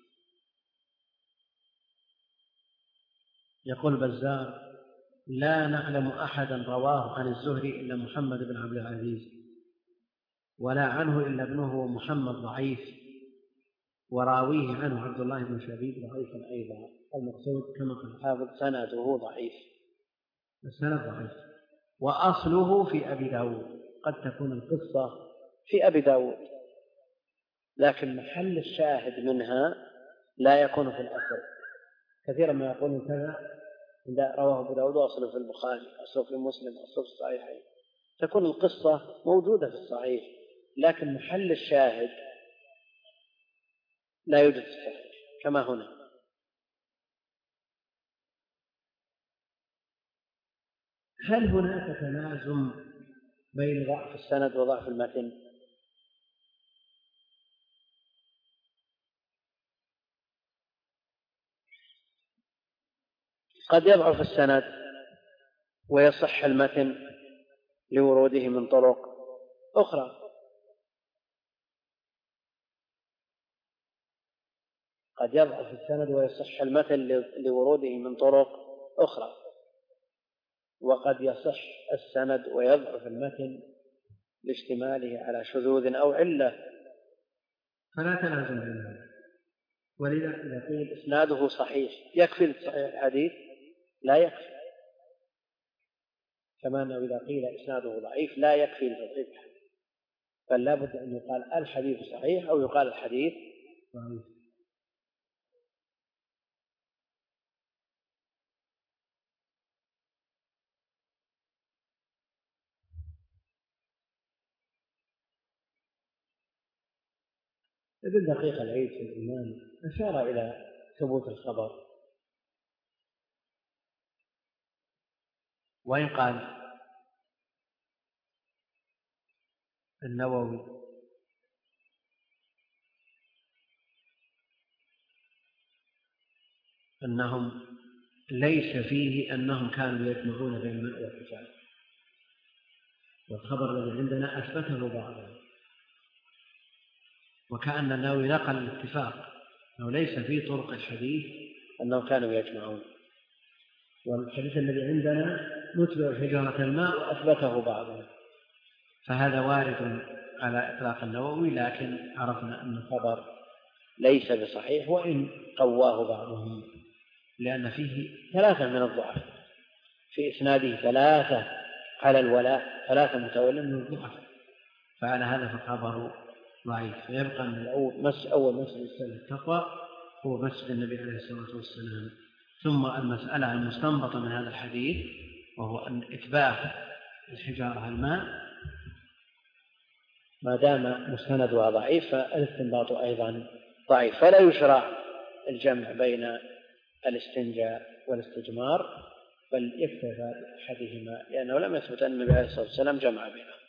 يقول البزار لا نعلم أحدا رواه عن الزهري إلا محمد بن عبد العزيز، ولا عنه إلا ابنه محمد ضعيف، وراويه عنه عبد الله بن شبيب ضعيف أيضا. المقصود كما قال الحافظ سنده ضعيف، السند ضعيف. وأصله في أبي داود، قد تكون القصة في أبي داود لكن محل الشاهد منها لا يكون في الأصل. كثيرا ما يقول كذا رواه أبو داود وأصله في البخاري، أصله في مسلم، أصله في الصحيحين. تكون القصة موجودة في الصحيح لكن محل الشاهد لا يوجد في الصحيح كما هنا. هل هناك تلازم بين ضعف السند وضعف المتن؟ قد يضعف السند ويصح المتن لوروده من طرق أخرى. قد يضعف السند ويصح المتن لوروده من طرق أخرى، وقد يصح السند ويضعف المتن لاشتماله على شذوذ أو علة، فلا تلازم بينهما. ولذا إذا قيل إسناده صحيح يكفي لصحيح الحديث لا يكفي، كما أنه إذا قيل إسناده ضعيف لا يكفي لتصحيح الحديث، بل لا بد أن يقال الحديث صحيح أو يقال الحديث ضعيف. ابن دقيق العيد في الإيمان أشار إلى ثبوت الخبر، وإن قال النووي أنهم ليس فيه أنهم كانوا يجمعون بين الماء والحجارة، والخبر الذي عندنا أثبته بعضهم، وكأن النووي نقل الاتفاق أنه ليس في طرق الحديث أنهم كانوا يجمعون، والحديث الذي عندنا نتبع حجارة الماء وأثبته بعضهم، فهذا وارد على إطلاق النووي، لكن عرفنا أن الخبر ليس بصحيح وإن قواه بعضهم، لأن فيه ثلاثة من الضعف، في إسناده ثلاثة على الولاء، ثلاثة متولين من الضعف، فعلى هذا فالخبر ضعيف. فيبقى أن الأول مس أول مسجد السنة التقوى هو مسجد النبي عليه الصلاة والسلام. ثم المسألة المستنبطة من هذا الحديث وهو أن إتباع الحجارة الماء ما دام مستندها ضعيف فالاستنباط أيضا ضعيف، فلا يشرع الجمع بين الاستنجاء والاستجمار، بل يكتفى بأحدهما، لأنه لم يثبت أن النبي عليه الصلاة والسلام جمع بينهما.